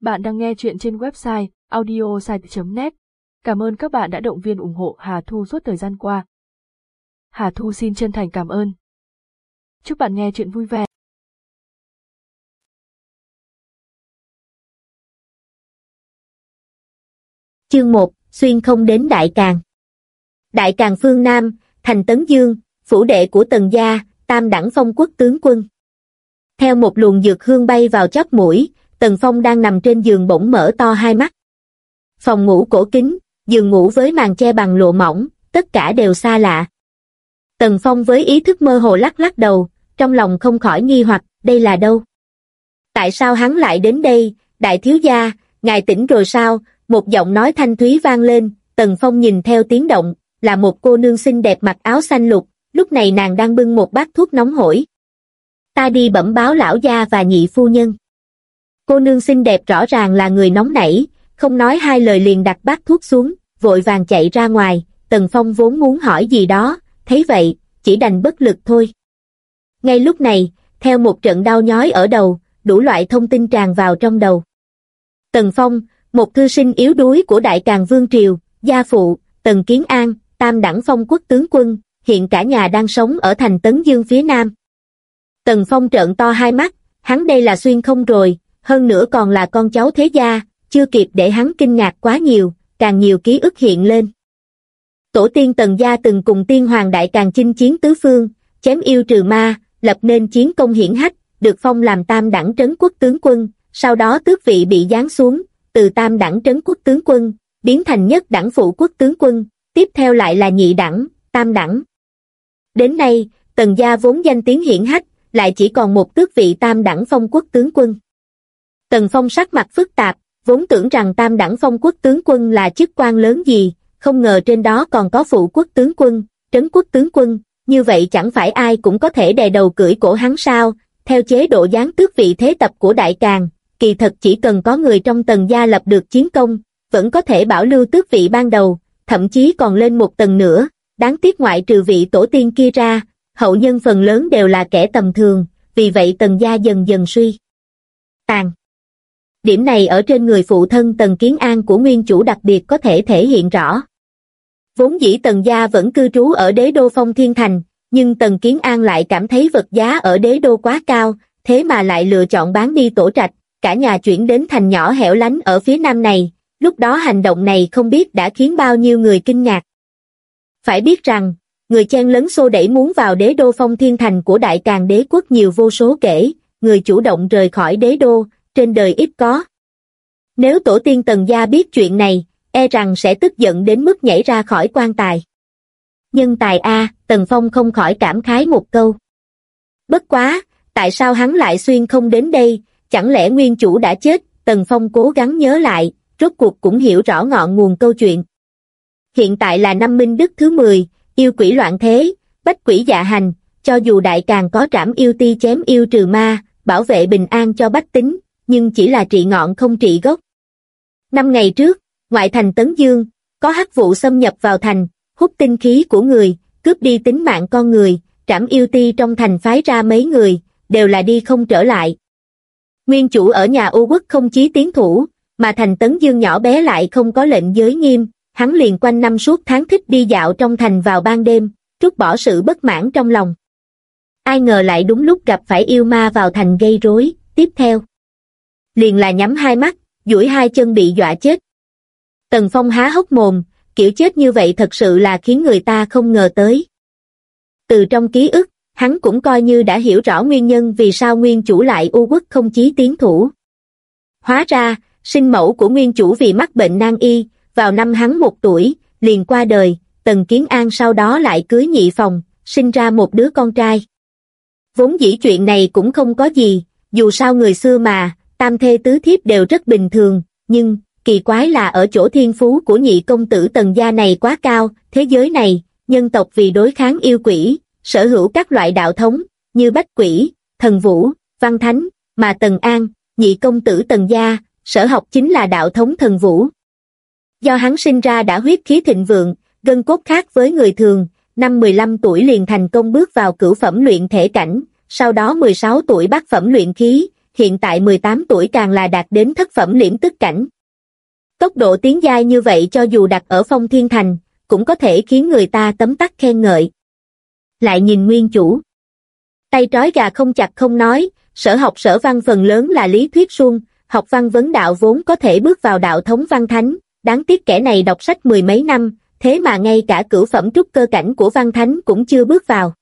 Bạn đang nghe chuyện trên website audiosite.net. Cảm ơn các bạn đã động viên ủng hộ Hà Thu suốt thời gian qua. Hà Thu xin chân thành cảm ơn. Chúc bạn nghe chuyện vui vẻ. Chương 1, xuyên không đến Đại Càn. Đại Càn phương Nam, thành Tấn Dương, phủ đệ của Tần gia, Tam đẳng phong quốc tướng quân. Theo một luồng dược hương bay vào chóp mũi, Tần Phong đang nằm trên giường bỗng mở to hai mắt. Phòng ngủ cổ kính, giường ngủ với màn che bằng lụa mỏng, tất cả đều xa lạ. Tần Phong với ý thức mơ hồ lắc lắc đầu, trong lòng không khỏi nghi hoặc, đây là đâu? Tại sao hắn lại đến đây? Đại thiếu gia, ngài tỉnh rồi sao? Một giọng nói thanh thúy vang lên. Tần Phong nhìn theo tiếng động, là một cô nương xinh đẹp mặc áo xanh lục, lúc này nàng đang bưng một bát thuốc nóng hổi. Ta đi bẩm báo lão gia và nhị phu nhân. Cô nương xinh đẹp rõ ràng là người nóng nảy, không nói hai lời liền đặt bát thuốc xuống, vội vàng chạy ra ngoài. Tần Phong vốn muốn hỏi gì đó, thấy vậy, chỉ đành bất lực thôi. Ngay lúc này, theo một trận đau nhói ở đầu, đủ loại thông tin tràn vào trong đầu. Tần Phong, một thư sinh yếu đuối của Đại Càn Vương Triều, gia phụ, Tần Kiến An, Tam đẳng phong quốc tướng quân, hiện cả nhà đang sống ở thành Tấn Dương phía Nam. Tần Phong trợn to hai mắt, hắn đây là xuyên không rồi, hơn nữa còn là con cháu thế gia, chưa kịp để hắn kinh ngạc quá nhiều, càng nhiều ký ức hiện lên. Tổ tiên Tần gia từng cùng tiên hoàng Đại Càn chinh chiến tứ phương, chém yêu trừ ma, lập nên chiến công hiển hách, được phong làm Tam đẳng trấn quốc tướng quân, sau đó tước vị bị giáng xuống, từ Tam đẳng trấn quốc tướng quân, biến thành nhất đẳng phụ quốc tướng quân, tiếp theo lại là nhị đẳng, tam đẳng. Đến nay, Tần gia vốn danh tiếng hiển hách, lại chỉ còn một tước vị Tam đẳng phong quốc tướng quân. Tần Phong sắc mặt phức tạp, vốn tưởng rằng Tam đẳng phong quốc tướng quân là chức quan lớn gì, không ngờ trên đó còn có phụ quốc tướng quân, trấn quốc tướng quân, như vậy chẳng phải ai cũng có thể đè đầu cưỡi cổ hắn sao? Theo chế độ giáng tước vị thế tập của Đại Càn, kỳ thật chỉ cần có người trong Tần gia lập được chiến công, vẫn có thể bảo lưu tước vị ban đầu, thậm chí còn lên một tầng nữa. Đáng tiếc ngoại trừ vị tổ tiên kia ra, hậu nhân phần lớn đều là kẻ tầm thường, vì vậy Tần gia dần dần suy tàn. Điểm này ở trên người phụ thân Tần Kiến An của nguyên chủ đặc biệt có thể thể hiện rõ. Vốn dĩ Tần gia vẫn cư trú ở đế đô Phong Thiên Thành, nhưng Tần Kiến An lại cảm thấy vật giá ở đế đô quá cao, thế mà lại lựa chọn bán đi tổ trạch, cả nhà chuyển đến thành nhỏ hẻo lánh ở phía nam này. Lúc đó hành động này không biết đã khiến bao nhiêu người kinh ngạc. Phải biết rằng, người chen lấn xô đẩy muốn vào đế đô Phong Thiên Thành của Đại Càn đế quốc nhiều vô số kể, người chủ động rời khỏi đế đô, trên đời ít có. Nếu tổ tiên Tần gia biết chuyện này, e rằng sẽ tức giận đến mức nhảy ra khỏi quan tài. Nhân tài a, Tần Phong không khỏi cảm khái một câu. Bất quá, tại sao hắn lại xuyên không đến đây, chẳng lẽ nguyên chủ đã chết? Tần Phong cố gắng nhớ lại, rốt cuộc cũng hiểu rõ ngọn nguồn câu chuyện. Hiện tại là năm Minh Đức thứ 10, yêu quỷ loạn thế, bách quỷ dạ hành, cho dù Đại Càn có trảm yêu ti chém yêu trừ ma, bảo vệ bình an cho bách tính, nhưng chỉ là trị ngọn không trị gốc. 5 ngày trước, ngoại thành Tấn Dương, có hắc vụ xâm nhập vào thành, hút tinh khí của người, cướp đi tính mạng con người, trảm yêu ti trong thành phái ra mấy người, đều là đi không trở lại. Nguyên chủ ở nhà U Quốc không chí tiến thủ, mà thành Tấn Dương nhỏ bé lại không có lệnh giới nghiêm, hắn liền quanh năm suốt tháng thích đi dạo trong thành vào ban đêm, trút bỏ sự bất mãn trong lòng. Ai ngờ lại đúng lúc gặp phải yêu ma vào thành gây rối, tiếp theo liền là nhắm hai mắt, duỗi hai chân bị dọa chết. Tần Phong há hốc mồm, kiểu chết như vậy thật sự là khiến người ta không ngờ tới. Từ trong ký ức, hắn cũng coi như đã hiểu rõ nguyên nhân vì sao nguyên chủ lại U Quốc không chí tiến thủ. Hóa ra, sinh mẫu của nguyên chủ vì mắc bệnh nan y, vào năm hắn 1 tuổi, liền qua đời. Tần Kiến An sau đó lại cưới nhị phòng, sinh ra một đứa con trai. Vốn dĩ chuyện này cũng không có gì, dù sao người xưa mà, tam thê tứ thiếp đều rất bình thường, nhưng kỳ quái là ở chỗ thiên phú của nhị công tử Tần gia này quá cao. Thế giới này, nhân tộc vì đối kháng yêu quỷ, sở hữu các loại đạo thống, như bách quỷ, thần vũ, văn thánh, mà Tần An, nhị công tử Tần gia, sở học chính là đạo thống thần vũ. Do hắn sinh ra đã huyết khí thịnh vượng, gân cốt khác với người thường, năm 15 tuổi liền thành công bước vào cửu phẩm luyện thể cảnh, sau đó 16 tuổi bát phẩm luyện khí, hiện tại 18 tuổi càng là đạt đến thất phẩm liễm tức cảnh. Tốc độ tiến giai như vậy cho dù đặt ở Phong Thiên Thành, cũng có thể khiến người ta tấm tắc khen ngợi. Lại nhìn nguyên chủ. Tay trói gà không chặt không nói, sở học sở văn phần lớn là lý thuyết suông, học văn vấn đạo vốn có thể bước vào đạo thống văn thánh, đáng tiếc kẻ này đọc sách mười mấy năm, thế mà ngay cả cửu phẩm trúc cơ cảnh của văn thánh cũng chưa bước vào.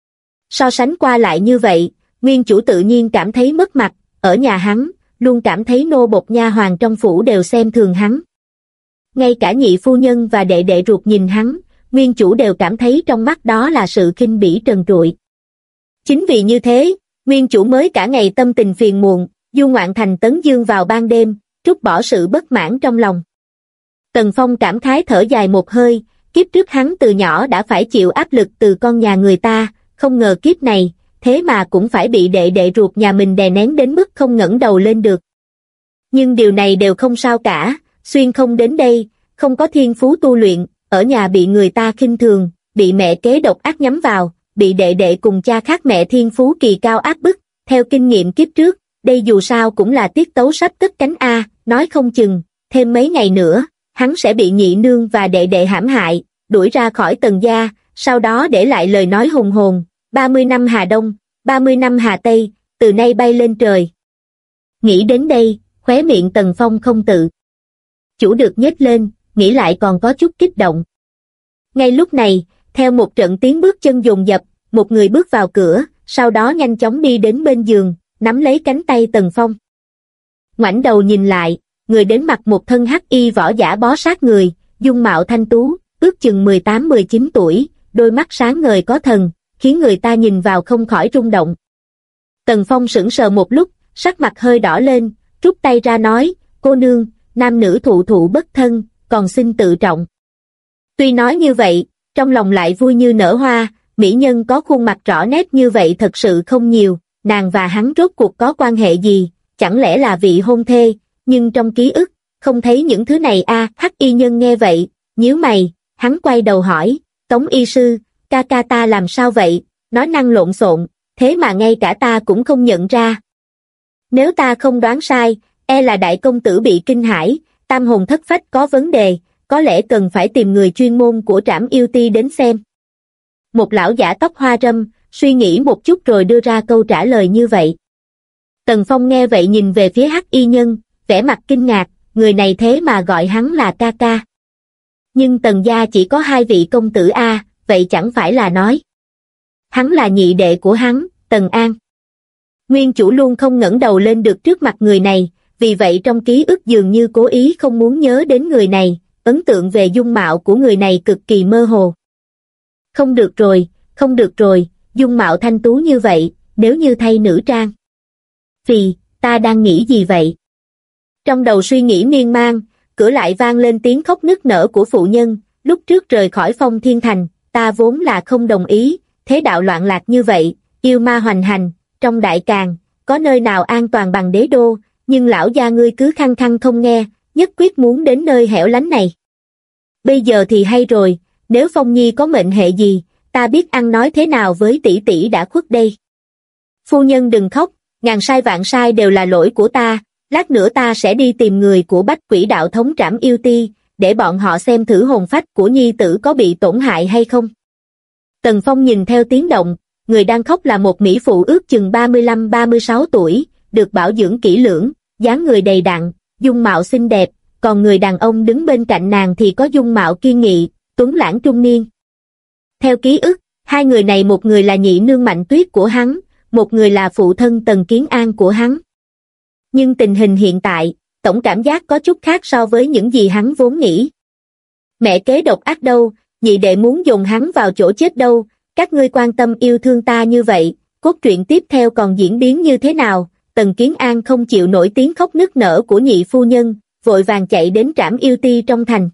So sánh qua lại như vậy, nguyên chủ tự nhiên cảm thấy mất mặt, ở nhà hắn, luôn cảm thấy nô bộc nha hoàn trong phủ đều xem thường hắn. Ngay cả nhị phu nhân và đệ đệ ruột nhìn hắn, nguyên chủ đều cảm thấy trong mắt đó là sự khinh bỉ trần trụi. Chính vì như thế, nguyên chủ mới cả ngày tâm tình phiền muộn, du ngoạn thành Tấn Dương vào ban đêm, trút bỏ sự bất mãn trong lòng. Tần Phong cảm khái thở dài một hơi, kiếp trước hắn từ nhỏ đã phải chịu áp lực từ con nhà người ta, không ngờ kiếp này, thế mà cũng phải bị đệ đệ ruột nhà mình đè nén đến mức không ngẩng đầu lên được. Nhưng điều này đều không sao cả, xuyên không đến đây, không có thiên phú tu luyện, ở nhà bị người ta khinh thường, bị mẹ kế độc ác nhắm vào, bị đệ đệ cùng cha khác mẹ thiên phú kỳ cao áp bức, theo kinh nghiệm kiếp trước, đây dù sao cũng là tiết tấu sắp cất cánh A, nói không chừng, thêm mấy ngày nữa, hắn sẽ bị nhị nương và đệ đệ hãm hại, đuổi ra khỏi Tần gia, sau đó để lại lời nói hùng hồn, 30 năm Hà Đông, 30 năm Hà Tây, từ nay bay lên trời. Nghĩ đến đây, khóe miệng Tần Phong không tự chủ được nhếch lên, nghĩ lại còn có chút kích động. Ngay lúc này, theo một trận tiếng bước chân dồn dập, một người bước vào cửa, sau đó nhanh chóng đi đến bên giường, nắm lấy cánh tay Tần Phong. Ngoảnh đầu nhìn lại, người đến mặc một thân hắc y võ giả bó sát người, dung mạo thanh tú, ước chừng 18-19 tuổi, đôi mắt sáng ngời có thần, khiến người ta nhìn vào không khỏi rung động. Tần Phong sững sờ một lúc, sắc mặt hơi đỏ lên, rút tay ra nói, cô nương, nam nữ thụ thụ bất thân, còn xin tự trọng. Tuy nói như vậy, trong lòng lại vui như nở hoa, mỹ nhân có khuôn mặt rõ nét như vậy thật sự không nhiều, nàng và hắn rốt cuộc có quan hệ gì, chẳng lẽ là vị hôn thê, nhưng trong ký ức, không thấy những thứ này a. Hắc y nhân nghe vậy, nhíu mày, hắn quay đầu hỏi, Tống y sư, ca ca ta làm sao vậy, nói năng lộn xộn, thế mà ngay cả ta cũng không nhận ra. Nếu ta không đoán sai, e là đại công tử bị kinh hãi, tam hồn thất phách có vấn đề, có lẽ cần phải tìm người chuyên môn của Trảm Yêu Ti đến xem. Một lão giả tóc hoa râm, suy nghĩ một chút rồi đưa ra câu trả lời như vậy. Tần Phong nghe vậy nhìn về phía hắc y nhân, vẻ mặt kinh ngạc, người này thế mà gọi hắn là ca ca. Nhưng Tần gia chỉ có 2 vị công tử a, vậy chẳng phải là nói hắn là nhị đệ của hắn, Tần An. Nguyên chủ luôn không ngẩng đầu lên được trước mặt người này, vì vậy trong ký ức dường như cố ý không muốn nhớ đến người này, ấn tượng về dung mạo của người này cực kỳ mơ hồ. Không được rồi, dung mạo thanh tú như vậy, nếu như thay nữ trang. Vì, ta đang nghĩ gì vậy? Trong đầu suy nghĩ miên man, cửa lại vang lên tiếng khóc nức nở của phụ nhân, lúc trước rời khỏi Phong Thiên Thành, ta vốn là không đồng ý, thế đạo loạn lạc như vậy, yêu ma hoành hành, trong đại càn, có nơi nào an toàn bằng đế đô, nhưng lão gia ngươi cứ khăng khăng không nghe, nhất quyết muốn đến nơi hẻo lánh này. Bây giờ thì hay rồi, nếu Phong Nhi có mệnh hệ gì, ta biết ăn nói thế nào với tỷ tỷ đã khuất đây. Phu nhân đừng khóc, ngàn sai vạn sai đều là lỗi của ta, lát nữa ta sẽ đi tìm người của Bách Quỷ đạo thống Trảm Yêu Ti, để bọn họ xem thử hồn phách của nhi tử có bị tổn hại hay không. Tần Phong nhìn theo tiếng động, người đang khóc là một mỹ phụ ước chừng 35-36 tuổi, được bảo dưỡng kỹ lưỡng, dáng người đầy đặn, dung mạo xinh đẹp, còn người đàn ông đứng bên cạnh nàng thì có dung mạo kiên nghị, tuấn lãng trung niên. Theo ký ức, 2 người này một người là nhị nương Mạnh Tuyết của hắn, một người là phụ thân Tần Kiến An của hắn. Nhưng tình hình hiện tại, tổng cảm giác có chút khác so với những gì hắn vốn nghĩ. Mẹ kế độc ác đâu, nhị đệ muốn dồn hắn vào chỗ chết đâu, các ngươi quan tâm yêu thương ta như vậy, cốt truyện tiếp theo còn diễn biến như thế nào? Tần Kiến An không chịu nổi tiếng khóc nức nở của nhị phu nhân, vội vàng chạy đến Trảm Yêu Ti trong thành.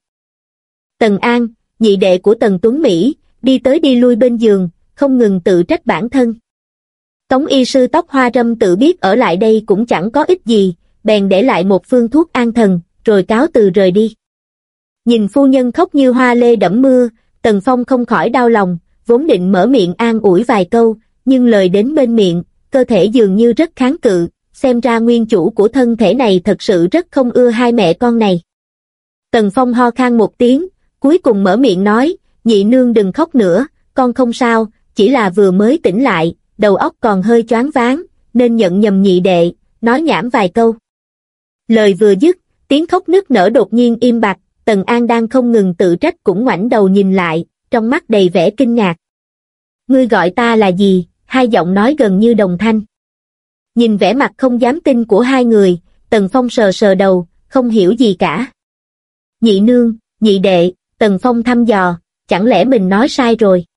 Tần An, nhị đệ của Tần Tuấn Mỹ, đi tới đi lui bên giường, không ngừng tự trách bản thân. Tống y sư tóc hoa râm tự biết ở lại đây cũng chẳng có ích gì, bèn để lại một phương thuốc an thần, rồi cáo từ rời đi. Nhìn phu nhân khóc như hoa lê đẫm mưa, Tần Phong không khỏi đau lòng, vốn định mở miệng an ủi vài câu, nhưng lời đến bên miệng, cơ thể dường như rất kháng cự, xem ra nguyên chủ của thân thể này thật sự rất không ưa hai mẹ con này. Tần Phong ho khan một tiếng, cuối cùng mở miệng nói, nhị nương đừng khóc nữa, con không sao, chỉ là vừa mới tỉnh lại, đầu óc còn hơi choáng váng, nên nhận nhầm nhị đệ, nói nhảm vài câu. Lời vừa dứt, tiếng khóc nức nở đột nhiên im bặt, Tần An đang không ngừng tự trách cũng ngoảnh đầu nhìn lại, trong mắt đầy vẻ kinh ngạc. Ngươi gọi ta là gì? Hai giọng nói gần như đồng thanh. Nhìn vẻ mặt không dám tin của hai người, Tần Phong sờ sờ đầu, không hiểu gì cả. Nhị nương, nhị đệ, Tần Phong thăm dò, chẳng lẽ mình nói sai rồi?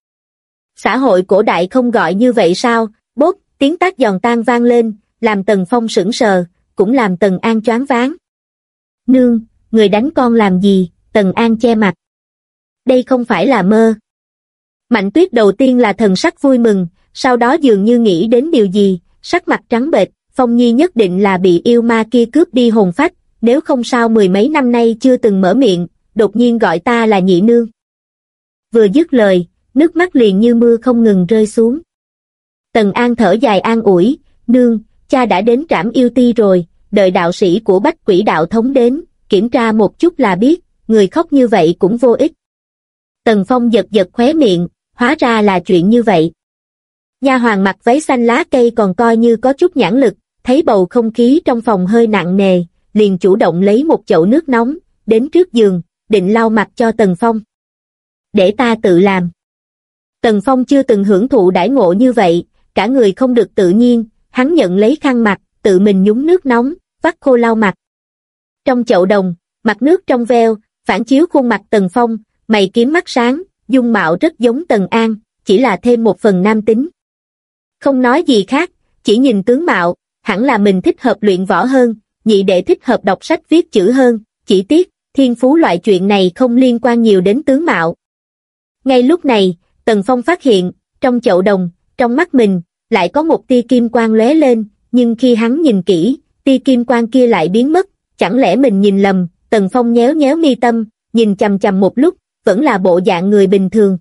Xã hội cổ đại không gọi như vậy sao? Bốp, tiếng tát giòn tan vang lên, làm Tần Phong sững sờ, cũng làm Tần An choáng váng. Nương, người đánh con làm gì? Tần An che mặt. Đây không phải là mơ. Mạnh Tuyết đầu tiên là thần sắc vui mừng, sau đó dường như nghĩ đến điều gì, sắc mặt trắng bệch, Phong Nhi nhất định là bị yêu ma kia cướp đi hồn phách, nếu không sao mười mấy năm nay chưa từng mở miệng, đột nhiên gọi ta là nhị nương. Vừa dứt lời, nước mắt liền như mưa không ngừng rơi xuống. Tần An thở dài an ủi, nương, cha đã đến trảm yêu ti rồi, đợi đạo sĩ của Bách Quỷ Đạo Thống đến, kiểm tra một chút là biết, người khóc như vậy cũng vô ích. Tần Phong giật giật khóe miệng, hóa ra là chuyện như vậy. Nha hoàn mặc váy xanh lá cây còn coi như có chút nhãn lực, thấy bầu không khí trong phòng hơi nặng nề, liền chủ động lấy một chậu nước nóng, đến trước giường, định lau mặt cho Tần Phong. Để ta tự làm. Tần Phong chưa từng hưởng thụ đãi ngộ như vậy, cả người không được tự nhiên, hắn nhận lấy khăn mặt, tự mình nhúng nước nóng, vắt khô lau mặt. Trong chậu đồng, mặt nước trong veo, phản chiếu khuôn mặt Tần Phong, mày kiếm mắt sáng, dung mạo rất giống Tần An, chỉ là thêm một phần nam tính. Không nói gì khác, chỉ nhìn tướng mạo, hẳn là mình thích hợp luyện võ hơn, nhị đệ thích hợp đọc sách viết chữ hơn, chỉ tiếc, thiên phú loại chuyện này không liên quan nhiều đến tướng mạo. Ngay lúc này, Tần Phong phát hiện, trong chậu đồng, trong mắt mình, lại có một tia kim quang lóe lên, nhưng khi hắn nhìn kỹ, tia kim quang kia lại biến mất, chẳng lẽ mình nhìn lầm? Tần Phong nhéo nhéo mi tâm, nhìn chằm chằm một lúc, vẫn là bộ dạng người bình thường.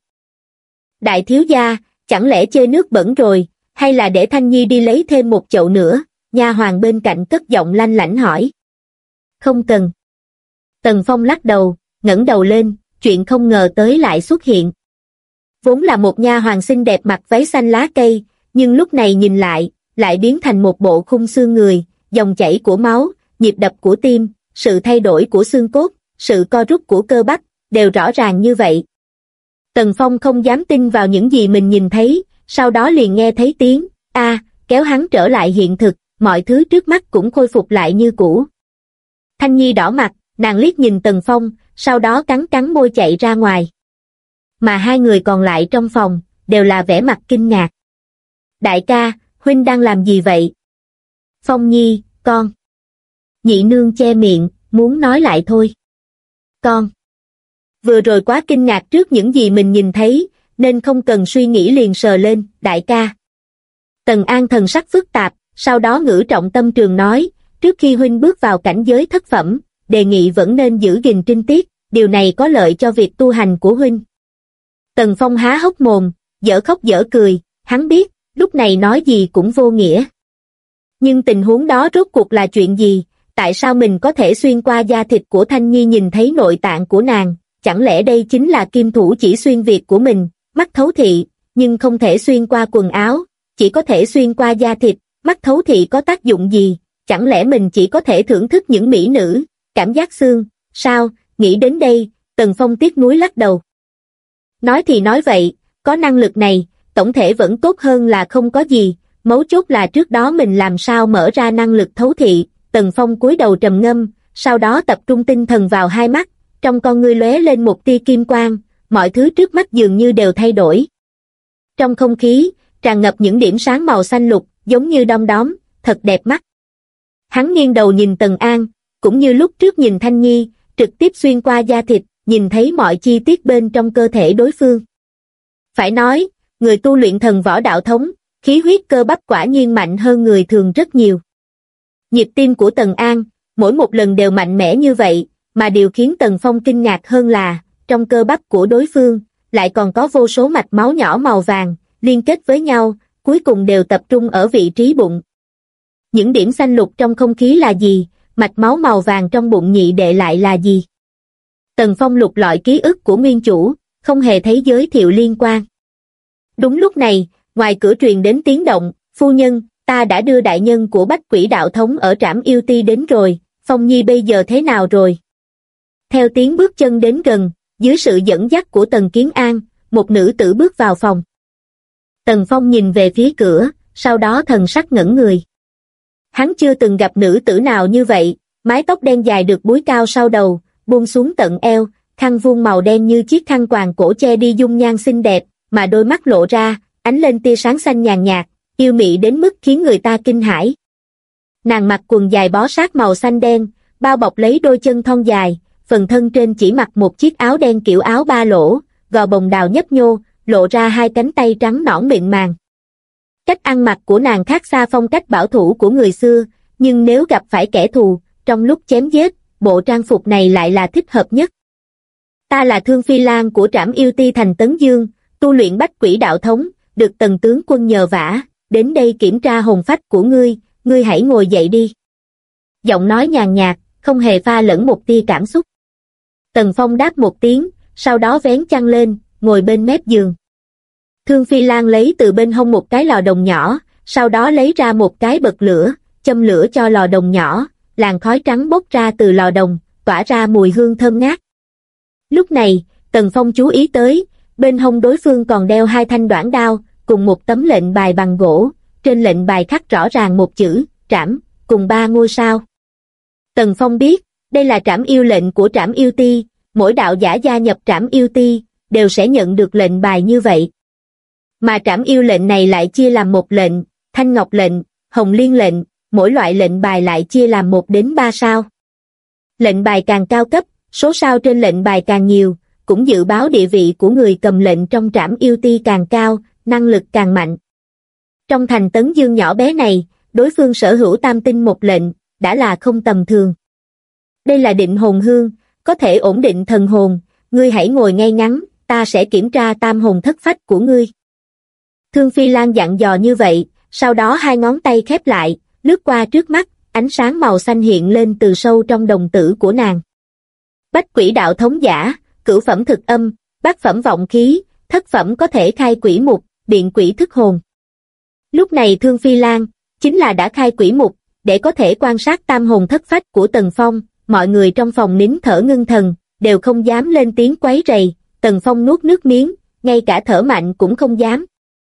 Đại thiếu gia, chẳng lẽ chơi nước bẩn rồi, hay là để Thanh Nhi đi lấy thêm một chậu nữa? Nha hoàn bên cạnh cất giọng lanh lảnh hỏi. Không cần. Tần Phong lắc đầu, ngẩng đầu lên, chuyện không ngờ tới lại xuất hiện. Vốn là một nha hoàn xinh đẹp mặc váy xanh lá cây, nhưng lúc này nhìn lại biến thành một bộ khung xương người, dòng chảy của máu, nhịp đập của tim, sự thay đổi của xương cốt, sự co rút của cơ bắp, đều rõ ràng như vậy. Tần Phong không dám tin vào những gì mình nhìn thấy, sau đó liền nghe thấy tiếng a kéo hắn trở lại hiện thực, mọi thứ trước mắt cũng khôi phục lại như cũ. Thanh Nhi đỏ mặt, nàng liếc nhìn Tần Phong, sau đó cắn cắn môi chạy ra ngoài. Mà hai người còn lại trong phòng, đều là vẻ mặt kinh ngạc. Đại ca, huynh đang làm gì vậy? Phong Nhi, con. Nhị nương che miệng, muốn nói lại thôi. Con. Vừa rồi quá kinh ngạc trước những gì mình nhìn thấy, nên không cần suy nghĩ liền sờ lên, đại ca. Tần An thần sắc phức tạp, sau đó ngữ trọng tâm trường nói, trước khi huynh bước vào cảnh giới thất phẩm, đề nghị vẫn nên giữ gìn trinh tiết, điều này có lợi cho việc tu hành của huynh. Tần Phong há hốc mồm, dở khóc dở cười, hắn biết, lúc này nói gì cũng vô nghĩa. Nhưng tình huống đó rốt cuộc là chuyện gì, tại sao mình có thể xuyên qua da thịt của Thanh Nhi nhìn thấy nội tạng của nàng, chẳng lẽ đây chính là kim thủ chỉ xuyên việt của mình, mắt thấu thị, nhưng không thể xuyên qua quần áo, chỉ có thể xuyên qua da thịt, mắt thấu thị có tác dụng gì, chẳng lẽ mình chỉ có thể thưởng thức những mỹ nữ, cảm giác xương, sao, nghĩ đến đây, Tần Phong tiếc nuối lắc đầu. Nói thì nói vậy, có năng lực này, tổng thể vẫn tốt hơn là không có gì, mấu chốt là trước đó mình làm sao mở ra năng lực thấu thị. Tần Phong cúi đầu trầm ngâm, sau đó tập trung tinh thần vào hai mắt, trong con ngươi lóe lên một tia kim quang, mọi thứ trước mắt dường như đều thay đổi. Trong không khí, tràn ngập những điểm sáng màu xanh lục, giống như đom đóm, thật đẹp mắt. Hắn nghiêng đầu nhìn Tần An, cũng như lúc trước nhìn Thanh Nhi, trực tiếp xuyên qua da thịt, nhìn thấy mọi chi tiết bên trong cơ thể đối phương. Phải nói, người tu luyện thần võ đạo thống, khí huyết cơ bắp quả nhiên mạnh hơn người thường rất nhiều. Nhịp tim của Tần An, mỗi một lần đều mạnh mẽ như vậy, mà điều khiến Tần Phong kinh ngạc hơn là, trong cơ bắp của đối phương, lại còn có vô số mạch máu nhỏ màu vàng, liên kết với nhau, cuối cùng đều tập trung ở vị trí bụng. Những điểm xanh lục trong không khí là gì? Mạch máu màu vàng trong bụng nhị đệ lại là gì? Tần Phong lục lọi ký ức của nguyên chủ, không hề thấy giới thiệu liên quan. Đúng lúc này, ngoài cửa truyền đến tiếng động, phu nhân, ta đã đưa đại nhân của Bách Quỷ Đạo Thống ở Trảm Yêu Ti đến rồi, Phong Nhi bây giờ thế nào rồi? Theo tiếng bước chân đến gần, dưới sự dẫn dắt của Tần Kiến An, một nữ tử bước vào phòng. Tần Phong nhìn về phía cửa, sau đó thần sắc ngẩn người. Hắn chưa từng gặp nữ tử nào như vậy, mái tóc đen dài được búi cao sau đầu, buông xuống tận eo, khăn vuông màu đen như chiếc khăn quàng cổ che đi dung nhan xinh đẹp, mà đôi mắt lộ ra, ánh lên tia sáng xanh nhàn nhạt, yêu mị đến mức khiến người ta kinh hãi. Nàng mặc quần dài bó sát màu xanh đen, bao bọc lấy đôi chân thon dài, phần thân trên chỉ mặc một chiếc áo đen kiểu áo ba lỗ, gò bồng đào nhấp nhô, lộ ra hai cánh tay trắng nõn mịn màng. Cách ăn mặc của nàng khác xa phong cách bảo thủ của người xưa, nhưng nếu gặp phải kẻ thù, trong lúc chém giết, bộ trang phục này lại là thích hợp nhất. Ta là Thương Phi Lan của Trảm Yêu Ti thành Tấn Dương, tu luyện Bách Quỷ Đạo Thống, được Tần tướng quân nhờ vả, đến đây kiểm tra hồn phách của ngươi hãy ngồi dậy đi. Giọng nói nhàn nhạt, không hề pha lẫn một tia cảm xúc. Tần Phong đáp một tiếng, sau đó vén chăn lên, ngồi bên mép giường. Thương Phi Lan lấy từ bên hông một cái lò đồng nhỏ, sau đó lấy ra một cái bật lửa, châm lửa cho lò đồng nhỏ, làn khói trắng bốc ra từ lò đồng, tỏa ra mùi hương thơm ngát. Lúc này, Tần Phong chú ý tới, bên hông đối phương còn đeo hai thanh đoản đao, cùng một tấm lệnh bài bằng gỗ, trên lệnh bài khắc rõ ràng một chữ, Trảm, cùng 3 ngôi sao. Tần Phong biết, đây là Trảm Yêu lệnh của Trảm Yêu Ti, mỗi đạo giả gia nhập Trảm Yêu Ti, đều sẽ nhận được lệnh bài như vậy. Mà Trảm Yêu lệnh này lại chia làm một lệnh, Thanh Ngọc lệnh, Hồng Liên lệnh, mỗi loại lệnh bài lại chia làm 1 đến 3 sao. Lệnh bài càng cao cấp, số sao trên lệnh bài càng nhiều, cũng dự báo địa vị của người cầm lệnh trong Trảm Yêu Ti càng cao, năng lực càng mạnh. Trong thành Tấn Dương nhỏ bé này, đối phương sở hữu tam tinh một lệnh, đã là không tầm thường. Đây là định hồn hương, có thể ổn định thần hồn, ngươi hãy ngồi ngay ngắn, ta sẽ kiểm tra tam hồn thất phách của ngươi. Thương Phi Lan dặn dò như vậy, sau đó hai ngón tay khép lại, lướt qua trước mắt, ánh sáng màu xanh hiện lên từ sâu trong đồng tử của nàng. Bách Quỷ Đạo Thống giả, cửu phẩm thực âm, bát phẩm vọng khí, thất phẩm có thể khai quỷ mục, điện quỷ thức hồn. Lúc này Thương Phi Lan, chính là đã khai quỷ mục, để có thể quan sát tam hồn thất phách của Tần Phong, mọi người trong phòng nín thở ngưng thần, đều không dám lên tiếng quấy rầy, Tần Phong nuốt nước miếng, ngay cả thở mạnh cũng không dám.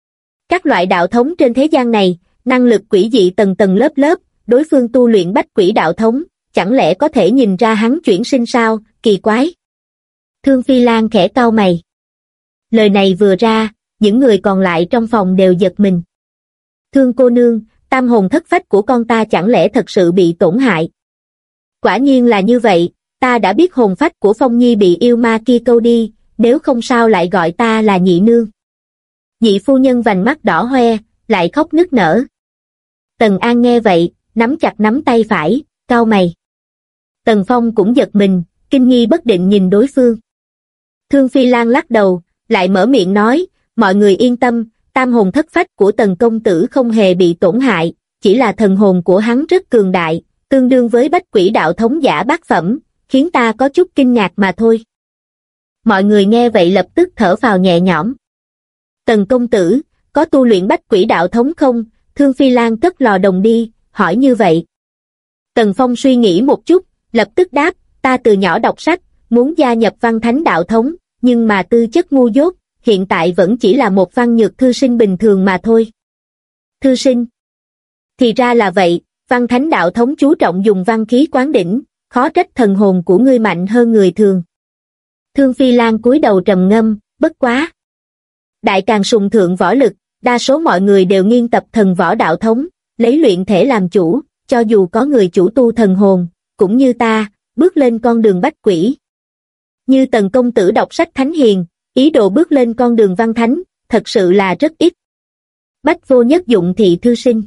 Các loại đạo thống trên thế gian này, năng lực quỷ dị tầng tầng lớp lớp, đối phương tu luyện Bách Quỷ Đạo Thống, chẳng lẽ có thể nhìn ra hắn chuyển sinh sao, kỳ quái. Thương Phi Lan khẽ cau mày. Lời này vừa ra, những người còn lại trong phòng đều giật mình. Thương cô nương, tam hồn thất phách của con ta chẳng lẽ thật sự bị tổn hại? Quả nhiên là như vậy, ta đã biết hồn phách của Phong Nhi bị yêu ma kia câu đi, nếu không sao lại gọi ta là nhị nương. Nhị phu nhân vành mắt đỏ hoe, lại khóc nức nở. Tần An nghe vậy, nắm chặt nắm tay phải, cau mày. Tần Phong cũng giật mình, kinh nghi bất định nhìn đối phương. Thương Phi Lan lắc đầu, lại mở miệng nói, mọi người yên tâm, tam hồn thất phách của Tần công tử không hề bị tổn hại, chỉ là thần hồn của hắn rất cường đại, tương đương với Bách Quỷ Đạo Thống giả bát phẩm, khiến ta có chút kinh ngạc mà thôi. Mọi người nghe vậy lập tức thở phào nhẹ nhõm. Tần công tử, có tu luyện Bách Quỷ Đạo Thống không? Thương Phi Lan cất lò đồng đi, hỏi như vậy. Tần Phong suy nghĩ một chút, lập tức đáp, ta từ nhỏ đọc sách, muốn gia nhập Văn Thánh Đạo Thống, nhưng mà tư chất ngu dốt, hiện tại vẫn chỉ là một văn nhược thư sinh bình thường mà thôi. Thư sinh? Thì ra là vậy, Văn Thánh Đạo Thống chú trọng dùng văn khí quán đỉnh, khó trách thần hồn của ngươi mạnh hơn người thường. Thương Phi Lan cúi đầu trầm ngâm, bất quá. Đại Càn sùng thượng võ lực, đa số mọi người đều nghiên tập thần võ đạo thống, lấy luyện thể làm chủ, cho dù có người chủ tu thần hồn, cũng như ta, bước lên con đường bách quỷ. Như Tần công tử đọc sách thánh hiền, ý đồ bước lên con đường văn thánh, thật sự là rất ít. Bách vô nhất dụng thị thư sinh.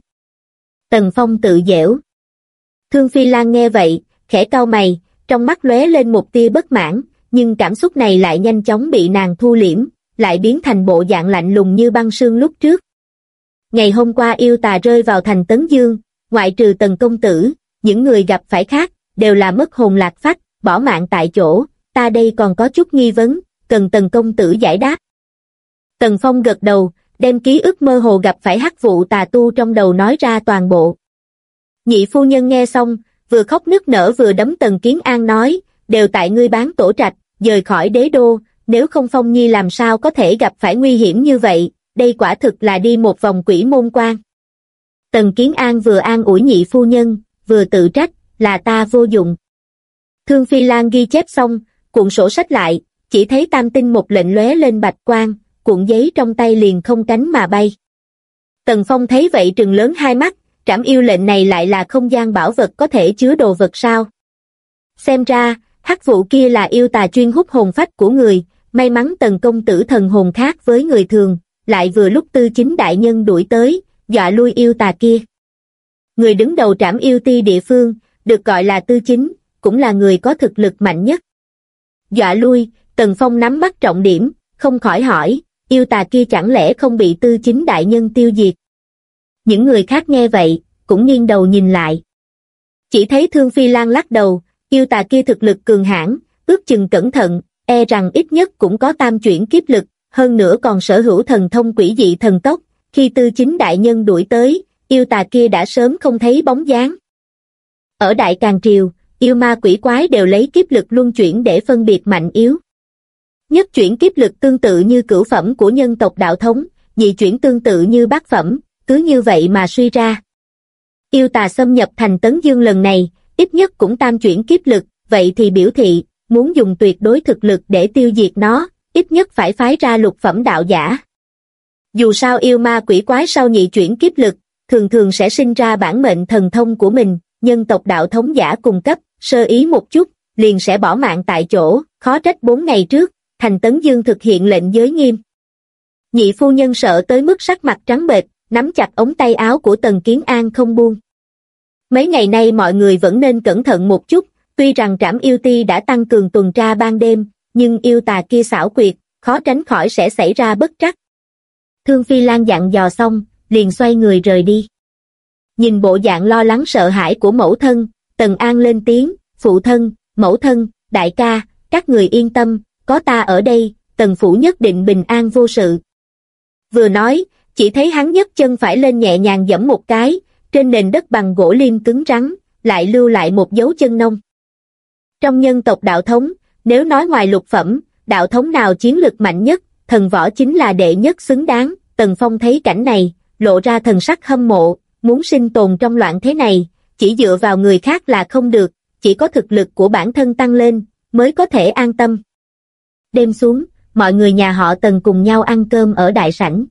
Tần Phong tự giễu. Thương Phi Lan nghe vậy, khẽ cau mày, trong mắt lóe lên một tia bất mãn, nhưng cảm xúc này lại nhanh chóng bị nàng thu liễm, lại biến thành bộ dạng lạnh lùng như băng sương lúc trước. Ngày hôm qua yêu tà rơi vào thành Tấn Dương, ngoại trừ Tần công tử, những người gặp phải khác, đều là mất hồn lạc phách, bỏ mạng tại chỗ, ta đây còn có chút nghi vấn, cần Tần công tử giải đáp. Tần Phong gật đầu, đem ký ức mơ hồ gặp phải hắc vụ tà tu trong đầu nói ra toàn bộ. Nhị phu nhân nghe xong, vừa khóc nức nở vừa đấm Tần Kiến An nói, đều tại ngươi bán tổ trạch, dời khỏi đế đô, nếu không Phong Nhi làm sao có thể gặp phải nguy hiểm như vậy, đây quả thực là đi một vòng quỷ môn quan. Tần Kiến An vừa an ủi nhị phu nhân, vừa tự trách, là ta vô dụng. Thương Phi Lan ghi chép xong, cuộn sổ sách lại, chỉ thấy tam tinh một lệnh lóe lên bạch quang, cuộn giấy trong tay liền không cánh mà bay. Tần Phong thấy vậy trừng lớn hai mắt, trảm yêu lệnh này lại là không gian bảo vật có thể chứa đồ vật sao? Xem ra, hắc vụ kia là yêu tà chuyên hút hồn phách của người, may mắn Tần công tử thần hồn khác với người thường, lại vừa lúc Tư Chính đại nhân đuổi tới, dọa lui yêu tà kia. Người đứng đầu trảm yêu ti địa phương, được gọi là Tư Chính, cũng là người có thực lực mạnh nhất. Dọa lui, Tần Phong nắm bắt trọng điểm, không khỏi hỏi, yêu tà kia chẳng lẽ không bị Tư Chính đại nhân tiêu diệt? Những người khác nghe vậy, cũng nghiêng đầu nhìn lại. Chỉ thấy Thương Phi Lan lắc đầu, yêu tà kia thực lực cường hãn, ước chừng cẩn thận, e rằng ít nhất cũng có tam chuyển kiếp lực, hơn nữa còn sở hữu thần thông quỷ dị thần tốc, khi Tư Chính đại nhân đuổi tới, yêu tà kia đã sớm không thấy bóng dáng. Ở Đại Càn Triều, yêu ma quỷ quái đều lấy kiếp lực luân chuyển để phân biệt mạnh yếu. Nhất chuyển kiếp lực tương tự như cửu phẩm của nhân tộc đạo thống, nhị chuyển tương tự như bát phẩm, cứ như vậy mà suy ra. Yêu tà xâm nhập thành Tấn Dương lần này, ít nhất cũng tam chuyển kiếp lực, vậy thì biểu thị, muốn dùng tuyệt đối thực lực để tiêu diệt nó, ít nhất phải phái ra lục phẩm đạo giả. Dù sao yêu ma quỷ quái sau nhị chuyển kiếp lực, thường thường sẽ sinh ra bản mệnh thần thông của mình, nhân tộc đạo thống giả cung cấp, sơ ý một chút, liền sẽ bỏ mạng tại chỗ, khó trách 4 ngày trước, thành Tấn Dương thực hiện lệnh giới nghiêm. Nhị phu nhân sợ tới mức sắc mặt trắng bệch, nắm chặt ống tay áo của Tần Kiến An không buông. Mấy ngày nay mọi người vẫn nên cẩn thận một chút, tuy rằng trảm yêu ti đã tăng cường tuần tra ban đêm, nhưng yêu tà kia xảo quyệt, khó tránh khỏi sẽ xảy ra bất trắc. Thương Phi Lan dặn dò xong, liền xoay người rời đi. Nhìn bộ dạng lo lắng sợ hãi của mẫu thân, Tần An lên tiếng, phụ thân, mẫu thân, đại ca, các người yên tâm, có ta ở đây, Tần phủ nhất định bình an vô sự. Vừa nói, chỉ thấy hắn nhấc chân phải lên nhẹ nhàng giẫm một cái, trên nền đất bằng gỗ lim cứng rắn, lại lưu lại một dấu chân nông. Trong nhân tộc đạo thống, nếu nói ngoài lục phẩm, đạo thống nào chiến lực mạnh nhất, thần võ chính là đệ nhất xứng đáng. Tần Phong thấy cảnh này, lộ ra thần sắc hâm mộ, muốn sinh tồn trong loạn thế này, chỉ dựa vào người khác là không được, chỉ có thực lực của bản thân tăng lên, mới có thể an tâm. Đêm xuống, mọi người nhà họ Tần cùng nhau ăn cơm ở đại sảnh.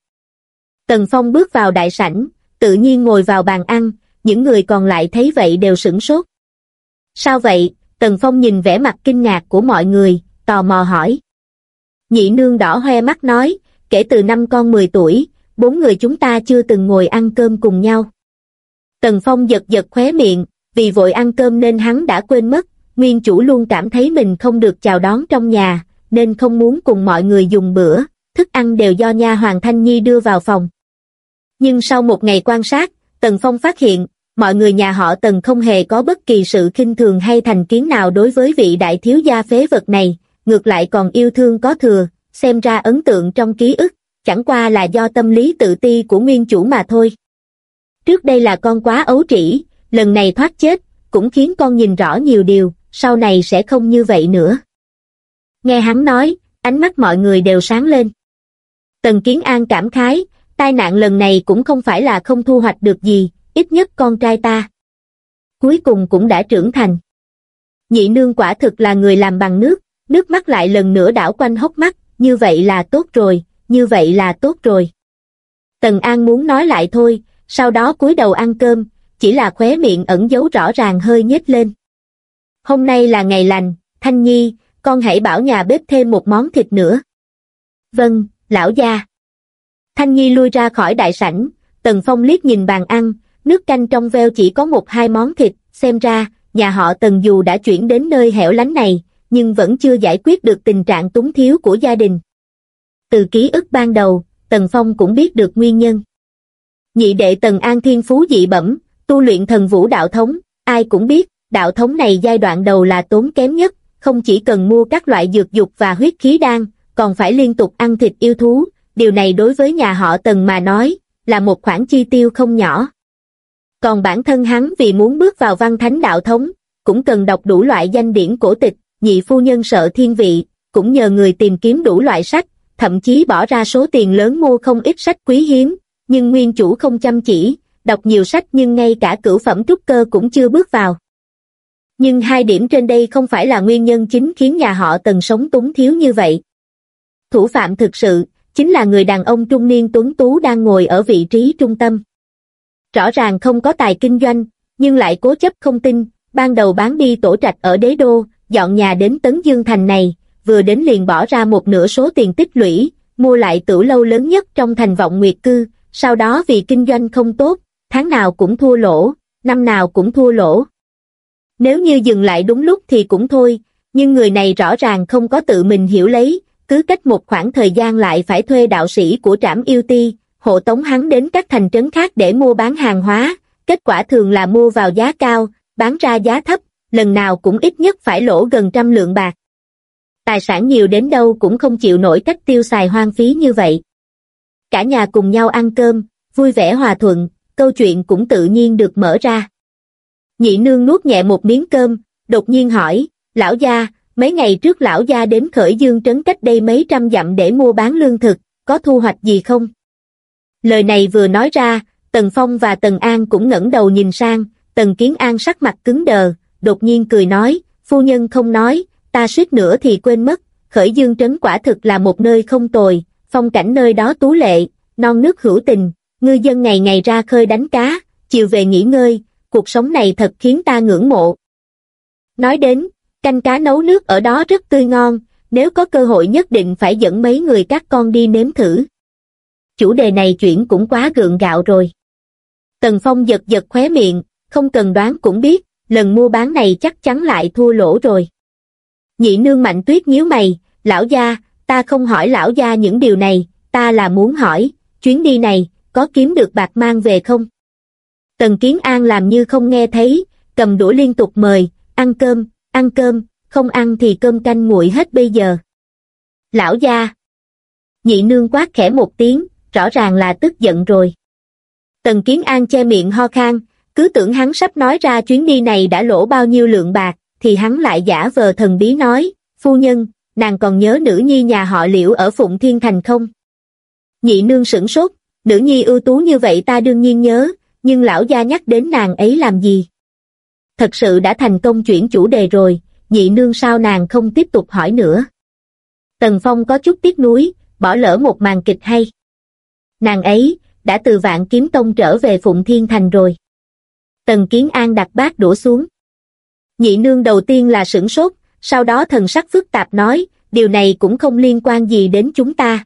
Tần Phong bước vào đại sảnh, tự nhiên ngồi vào bàn ăn, những người còn lại thấy vậy đều sửng sốt. Sao vậy? Tần Phong nhìn vẻ mặt kinh ngạc của mọi người, tò mò hỏi. Nhị nương đỏ hoe mắt nói, kể từ năm con 10 tuổi, 4 người chúng ta chưa từng ngồi ăn cơm cùng nhau. Tần Phong giật giật khóe miệng, vì vội ăn cơm nên hắn đã quên mất, nguyên chủ luôn cảm thấy mình không được chào đón trong nhà, nên không muốn cùng mọi người dùng bữa, thức ăn đều do nha hoàn Thanh Nhi đưa vào phòng. Nhưng sau một ngày quan sát, Tần Phong phát hiện, mọi người nhà họ Tần không hề có bất kỳ sự khinh thường hay thành kiến nào đối với vị đại thiếu gia phế vật này, ngược lại còn yêu thương có thừa, xem ra ấn tượng trong ký ức, chẳng qua là do tâm lý tự ti của nguyên chủ mà thôi. Trước đây là con quá ấu trĩ, lần này thoát chết, cũng khiến con nhìn rõ nhiều điều, sau này sẽ không như vậy nữa. Nghe hắn nói, ánh mắt mọi người đều sáng lên. Tần Kiến An cảm khái, tai nạn lần này cũng không phải là không thu hoạch được gì, ít nhất con trai ta cuối cùng cũng đã trưởng thành. Nhị nương quả thực là người làm bằng nước, nước mắt lại lần nữa đảo quanh hốc mắt, như vậy là tốt rồi, như vậy là tốt rồi. Tần An muốn nói lại thôi, sau đó cúi đầu ăn cơm, chỉ là khóe miệng ẩn dấu rõ ràng hơi nhếch lên. Hôm nay là ngày lành, Thanh Nhi, con hãy bảo nhà bếp thêm một món thịt nữa. Vâng, lão gia. Thanh Nhi lui ra khỏi đại sảnh, Tần Phong liếc nhìn bàn ăn, nước canh trong veo chỉ có 1-2 món thịt, xem ra, nhà họ Tần dù đã chuyển đến nơi hẻo lánh này, nhưng vẫn chưa giải quyết được tình trạng túng thiếu của gia đình. Từ ký ức ban đầu, Tần Phong cũng biết được nguyên nhân. Nhị đệ Tần An thiên phú dị bẩm, tu luyện thần vũ đạo thống, ai cũng biết, đạo thống này giai đoạn đầu là tốn kém nhất, không chỉ cần mua các loại dược dục và huyết khí đan, còn phải liên tục ăn thịt yêu thú, điều này đối với nhà họ Tần mà nói, là một khoản chi tiêu không nhỏ. Còn bản thân hắn vì muốn bước vào văn thánh đạo thống, cũng cần đọc đủ loại danh điển cổ tịch, nhị phu nhân sợ thiên vị, cũng nhờ người tìm kiếm đủ loại sách, thậm chí bỏ ra số tiền lớn mua không ít sách quý hiếm, nhưng nguyên chủ không chăm chỉ, đọc nhiều sách nhưng ngay cả cửu phẩm trúc cơ cũng chưa bước vào. Nhưng hai điểm trên đây không phải là nguyên nhân chính khiến nhà họ Tần sống túng thiếu như vậy. Thủ phạm thực sự, chính là người đàn ông trung niên tuấn tú đang ngồi ở vị trí trung tâm. Rõ ràng không có tài kinh doanh, nhưng lại cố chấp không tin, ban đầu bán đi tổ trạch ở Đế Đô, dọn nhà đến Tấn Dương Thành này, vừa đến liền bỏ ra một nửa số tiền tích lũy, mua lại tửu lâu lớn nhất trong thành Vọng Nguyệt Cư, sau đó vì kinh doanh không tốt, tháng nào cũng thua lỗ, năm nào cũng thua lỗ. Nếu như dừng lại đúng lúc thì cũng thôi, nhưng người này rõ ràng không có tự mình hiểu lấy, cứ cách một khoảng thời gian lại phải thuê đạo sĩ của Trảm Yêu Ti, hộ tống hắn đến các thành trấn khác để mua bán hàng hóa, kết quả thường là mua vào giá cao, bán ra giá thấp, lần nào cũng ít nhất phải lỗ gần 100 lượng bạc. Tài sản nhiều đến đâu cũng không chịu nổi cách tiêu xài hoang phí như vậy. Cả nhà cùng nhau ăn cơm, vui vẻ hòa thuận, câu chuyện cũng tự nhiên được mở ra. Nhị nương nuốt nhẹ một miếng cơm, đột nhiên hỏi, lão gia, mấy ngày trước lão gia đến Khởi Dương trấn cách đây mấy trăm dặm để mua bán lương thực, có thu hoạch gì không? Lời này vừa nói ra, Tần Phong và Tần An cũng ngẩng đầu nhìn sang, Tần Kiến An sắc mặt cứng đờ, đột nhiên cười nói, phu nhân không nói, ta suýt nữa thì quên mất, Khởi Dương trấn quả thực là một nơi không tồi, phong cảnh nơi đó tú lệ, non nước hữu tình, ngư dân ngày ngày ra khơi đánh cá, chiều về nghỉ ngơi, cuộc sống này thật khiến ta ngưỡng mộ. Nói đến, canh cá nấu nước ở đó rất tươi ngon, nếu có cơ hội nhất định phải dẫn mấy người các con đi nếm thử. Chủ đề này chuyển cũng quá gượng gạo rồi. Tần Phong giật giật khóe miệng, không cần đoán cũng biết, lần mua bán này chắc chắn lại thua lỗ rồi. Nhị nương Mạnh Tuyết nhíu mày, lão gia, ta không hỏi lão gia những điều này, ta là muốn hỏi, chuyến đi này, có kiếm được bạc mang về không? Tần Kiến An làm như không nghe thấy, cầm đũa liên tục mời, ăn cơm, không ăn thì cơm canh nguội hết bây giờ. Lão gia! Nhị nương quát khẽ một tiếng, rõ ràng là tức giận rồi. Tần Kiến An che miệng ho khan, cứ tưởng hắn sắp nói ra chuyến đi này đã lỗ bao nhiêu lượng bạc, thì hắn lại giả vờ thần bí nói, phu nhân, nàng còn nhớ nữ nhi nhà họ Liễu ở Phụng Thiên Thành không? Nhị nương sửng sốt, nữ nhi ưu tú như vậy ta đương nhiên nhớ, nhưng lão gia nhắc đến nàng ấy làm gì? Thật sự đã thành công chuyển chủ đề rồi, nhị nương sao nàng không tiếp tục hỏi nữa? Tần Phong có chút tiếc nuối, bỏ lỡ một màn kịch hay. Nàng ấy, đã từ Vạn Kiếm Tông trở về Phụng Thiên Thành rồi. Tần Kiến An đặt bát đũa xuống. Nhị nương đầu tiên là sửng sốt, sau đó thần sắc phức tạp nói, điều này cũng không liên quan gì đến chúng ta.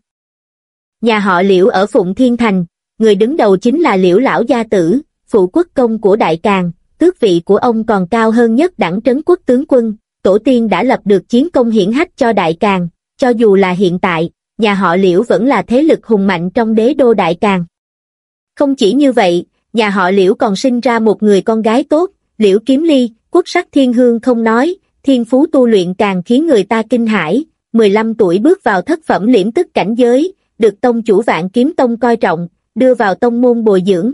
Nhà họ Liễu ở Phụng Thiên Thành, người đứng đầu chính là Liễu lão gia tử, phụ quốc công của Đại Càn, tước vị của ông còn cao hơn nhất đẳng trấn quốc tướng quân, tổ tiên đã lập được chiến công hiển hách cho Đại Càn, cho dù là hiện tại, nhà họ Liễu vẫn là thế lực hùng mạnh trong đế đô Đại Càn. Không chỉ như vậy, nhà họ Liễu còn sinh ra một người con gái tốt, Liễu Kiếm Ly, quốc sắc thiên hương không nói, thiên phú tu luyện càng khiến người ta kinh hãi, 15 tuổi bước vào thất phẩm liễm tức cảnh giới, được tông chủ Vạn Kiếm Tông coi trọng, đưa vào tông môn bồi dưỡng.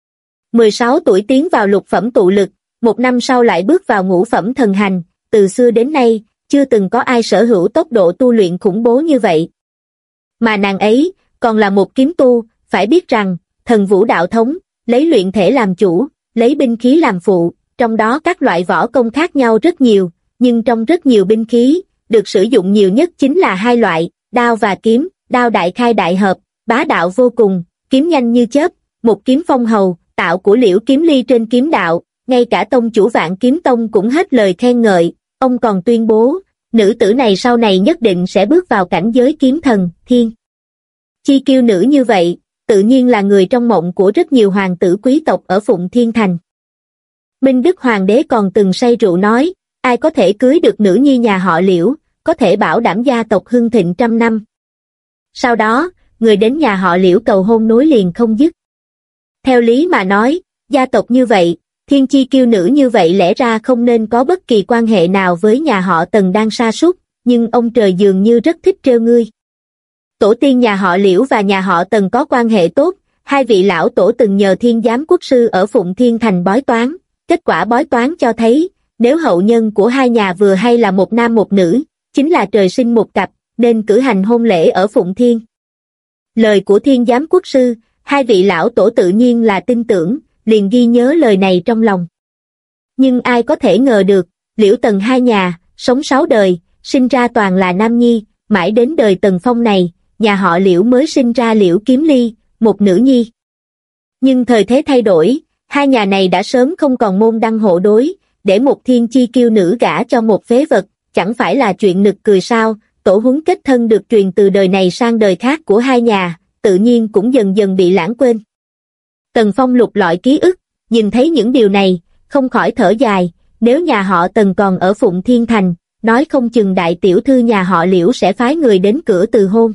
16 tuổi tiến vào lục phẩm tụ lực, một năm sau lại bước vào ngũ phẩm thần hành, từ xưa đến nay, chưa từng có ai sở hữu tốc độ tu luyện khủng bố như vậy. Mà nàng ấy, còn là một kiếm tu, phải biết rằng, thần vũ đạo thống, lấy luyện thể làm chủ, lấy binh khí làm phụ, trong đó các loại võ công khác nhau rất nhiều, nhưng trong rất nhiều binh khí, được sử dụng nhiều nhất chính là hai loại, đao và kiếm, đao đại khai đại hợp, bá đạo vô cùng, kiếm nhanh như chớp, một kiếm phong hầu, tạo của Liễu Kiếm Ly trên kiếm đạo, ngay cả tông chủ Vạn Kiếm Tông cũng hết lời khen ngợi, ông còn tuyên bố, nữ tử này sau này nhất định sẽ bước vào cảnh giới kiếm thần, thiên. Chi kiêu nữ như vậy, tự nhiên là người trong mộng của rất nhiều hoàng tử quý tộc ở Phụng Thiên Thành. Minh Đức Hoàng đế còn từng say rượu nói, ai có thể cưới được nữ nhi nhà họ Liễu, có thể bảo đảm gia tộc hưng thịnh 100 năm. Sau đó, người đến nhà họ Liễu cầu hôn nối liền không dứt. Theo lý mà nói, Gia tộc như vậy, thiên chi kiêu nữ như vậy lẽ ra không nên có bất kỳ quan hệ nào với nhà họ Tần đang sa sút, nhưng ông trời dường như rất thích trêu ngươi. Tổ tiên nhà họ Liễu và nhà họ Tần có quan hệ tốt, hai vị lão tổ từng nhờ Thiên Giám Quốc sư ở Phụng Thiên Thành bói toán, kết quả bói toán cho thấy, nếu hậu nhân của hai nhà vừa hay là một nam một nữ, chính là trời sinh một cặp, nên cử hành hôn lễ ở Phụng Thiên. Lời của Thiên Giám Quốc sư, hai vị lão tổ tự nhiên là tin tưởng, liền ghi nhớ lời này trong lòng. Nhưng ai có thể ngờ được, Liễu Tần hai nhà, sống 6 đời, sinh ra toàn là nam nhi, mãi đến đời Tần Phong này, nhà họ Liễu mới sinh ra Liễu Kiếm Ly, một nữ nhi. Nhưng thời thế thay đổi, hai nhà này đã sớm không còn môn đăng hộ đối, để một thiên chi kiêu nữ gả cho một phế vật, chẳng phải là chuyện nực cười sao. Tổ huấn kết thân được truyền từ đời này sang đời khác của hai nhà, tự nhiên cũng dần dần bị lãng quên. Tần Phong lục lọi ký ức, nhìn thấy những điều này, không khỏi thở dài, nếu nhà họ Tần còn ở Phụng Thiên Thành, nói không chừng đại tiểu thư nhà họ Liễu sẽ phái người đến cửa từ hôn.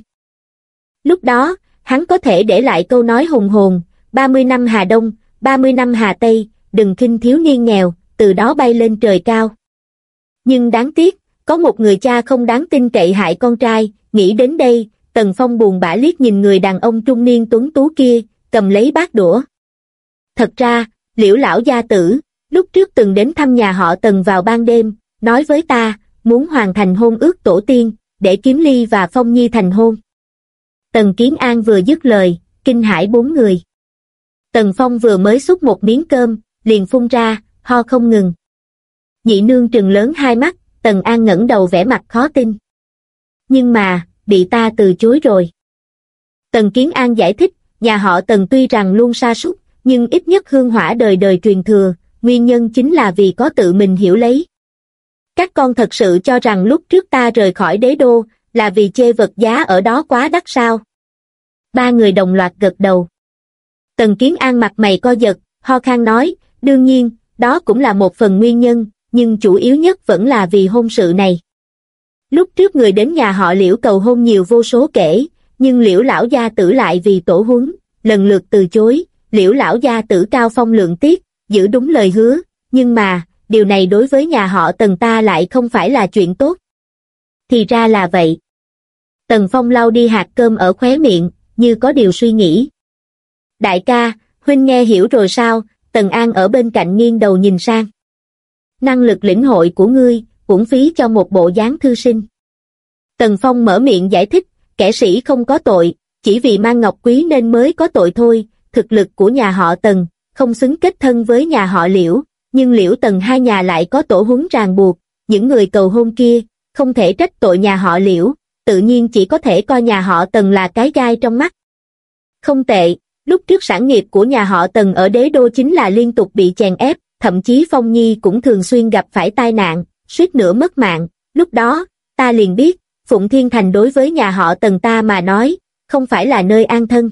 Lúc đó, hắn có thể để lại câu nói hùng hồn, 30 năm Hà Đông, 30 năm Hà Tây, đừng khinh thiếu niên nghèo, từ đó bay lên trời cao. Nhưng đáng tiếc, có một người cha không đáng tin cậy hại con trai, nghĩ đến đây, Tần Phong buồn bã liếc nhìn người đàn ông trung niên tuấn tú kia, cầm lấy bát đũa. Thật ra, Liễu lão gia tử, lúc trước từng đến thăm nhà họ Tần vào ban đêm, nói với ta, muốn hoàn thành hôn ước tổ tiên, để Kiếm Ly và Phong Nhi thành hôn. Tần Kiến An vừa dứt lời, kinh hãi 4 người. Tần Phong vừa mới xúc một miếng cơm, liền phun ra, ho không ngừng. Nhị nương trừng lớn hai mắt, Tần An ngẩng đầu vẻ mặt khó tin. Nhưng mà, bị ta từ chối rồi. Tần Kiến An giải thích, nhà họ Tần tuy rằng luôn sa sút, nhưng ít nhất hương hỏa đời đời truyền thừa, nguyên nhân chính là vì có tự mình hiểu lấy. Các con thật sự cho rằng lúc trước ta rời khỏi đế đô, là vì chê vật giá ở đó quá đắt sao? 3 người đồng loạt gật đầu. Tần Kiến An mặt mày co giật, ho khan nói, đương nhiên, đó cũng là một phần nguyên nhân, nhưng chủ yếu nhất vẫn là vì hôn sự này. Lúc trước người đến nhà họ Liễu cầu hôn nhiều vô số kể, nhưng Liễu lão gia tử lại vì tổ huấn, lần lượt từ chối. Liễu lão gia tử cao phong lượng tiết, giữ đúng lời hứa, nhưng mà, điều này đối với nhà họ Tần ta lại không phải là chuyện tốt. Thì ra là vậy. Tần Phong lau đi hạt cơm ở khóe miệng, như có điều suy nghĩ. Đại ca, huynh nghe hiểu rồi sao? Tần An ở bên cạnh nghiêng đầu nhìn sang. Năng lực lĩnh hội của ngươi, uổng phí cho một bộ dáng thư sinh. Tần Phong mở miệng giải thích, kẻ sĩ không có tội, chỉ vì mang ngọc quý nên mới có tội thôi, thực lực của nhà họ Tần, không xứng kết thân với nhà họ Liễu, nhưng Liễu Tần hai nhà lại có tổ huấn ràng buộc, những người cầu hôn kia, không thể trách tội nhà họ Liễu, tự nhiên chỉ có thể coi nhà họ Tần là cái gai trong mắt. Không tệ, lúc trước sản nghiệp của nhà họ Tần ở đế đô chính là liên tục bị chèn ép, thậm chí Phong Nhi cũng thường xuyên gặp phải tai nạn, suýt nữa mất mạng, lúc đó, ta liền biết, Phụng Thiên Thành đối với nhà họ Tần ta mà nói, không phải là nơi an thân.